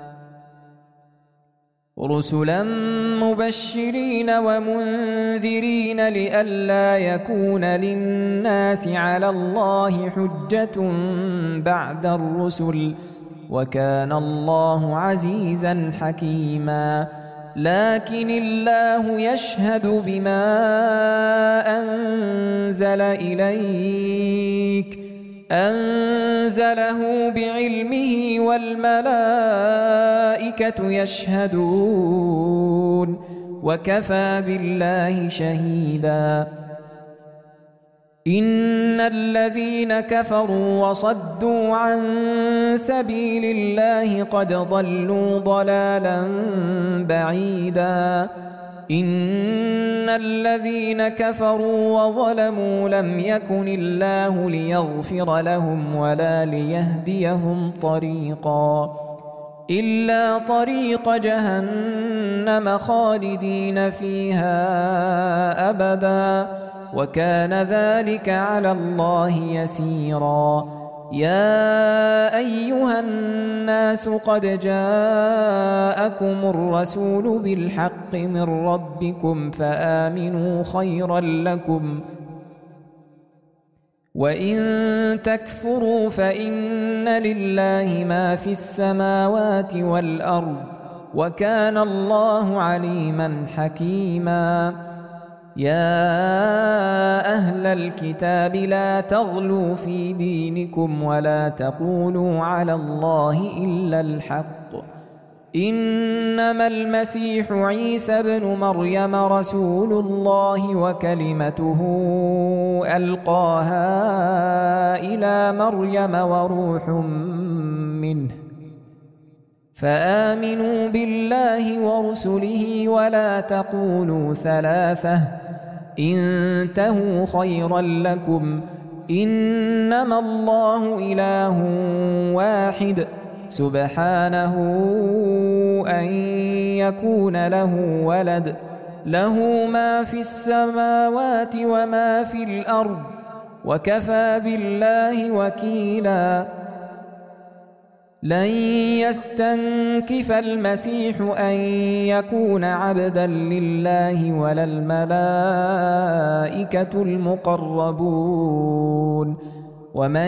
رسلا مبشرين ومنذرين لئلا يكون للناس على الله حجة بعد الرسل وكان الله عزيزا حكيما لكن الله يشهد بما أنزل إليك أنزله بعلمه والملائكة يشهدون وكفى بالله شهيدا إن الذين كفروا وصدوا عن سبيل الله قد ضلوا ضلالا بعيدا إن الذين كفروا وظلموا لم يكن الله ليغفر لهم ولا ليهديهم طريقا إلا طريق جهنم خالدين فيها أبدا وكان ذلك على الله يسيرا يا أيها الناس قد جاءكم الرسول بالحق من ربكم فآمنوا خيرا لكم وإن تكفروا فإن لله ما في السماوات والأرض وكان الله عليما حكيما يا أهل الكتاب لا تغلوا في دينكم ولا تقولوا على الله إلا الحق إنما المسيح عيسى بن مريم رسول الله وكلمته ألقاها إلى مريم وروح منه فآمنوا بالله ورسله ولا تقولوا ثلاثة انتهوا خيرا لكم إنما الله إله واحد سبحانه أن يكون له ولد له ما في السماوات وما في الأرض وكفى بالله وكيلا لن يستنكف المسيح أن يكون عبدا لله ولا الملائكة المقربون ومن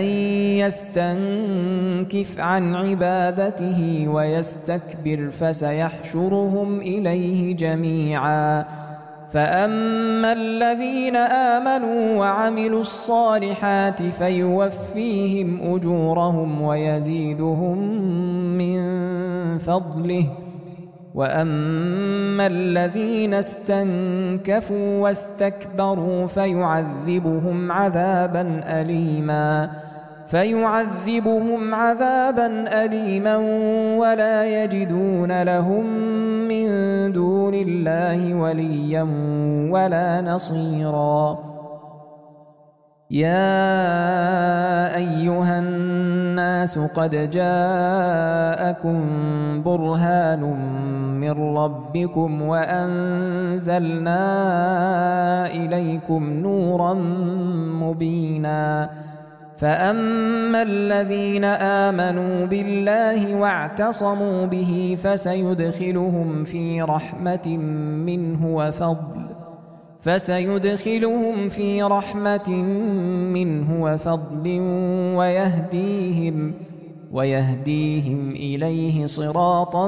يستنكف عن عبادته ويستكبر فسيحشرهم إليه جميعا فأما الذين آمنوا وعملوا الصالحات فيوفيهم أجورهم ويزيدهم من فضله وأما الذين استنكفوا واستكبروا فيعذبهم عذابا أليما فيعذبهم عذابا أليما ولا يجدون لهم من دون الله وليا ولا نصيرا يا أيها الناس قد جاءكم برهان من ربكم وأنزلنا إليكم نورا مبينا فأما الذين آمنوا بالله واعتصموا به فسيدخلهم في رحمة منه وفضل فسيدخلهم في رحمة منه وفضل ويهديهم ويهديهم إليه صراطا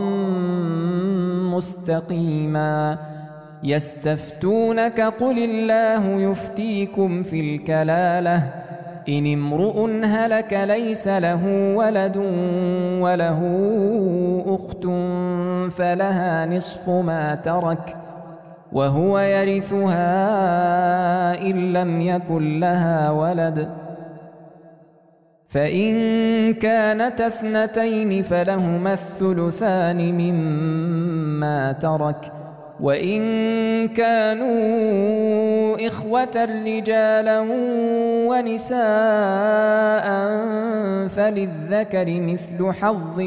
مستقيما يستفتونك قل الله يفتيكم في الكلالة إن امرؤ هلك ليس له ولد وله أخت فلها نصف ما ترك وهو يرثها إن لم يكن لها ولد فإن كانت اثنتين فلهما الثلثان مما ترك وإن كانوا إخوة رجالا ونساء فللذكر مثل حظ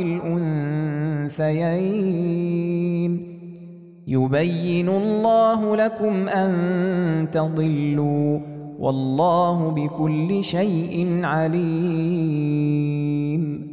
الأنثيين يبين الله لكم أن تضلوا والله بكل شيء عليم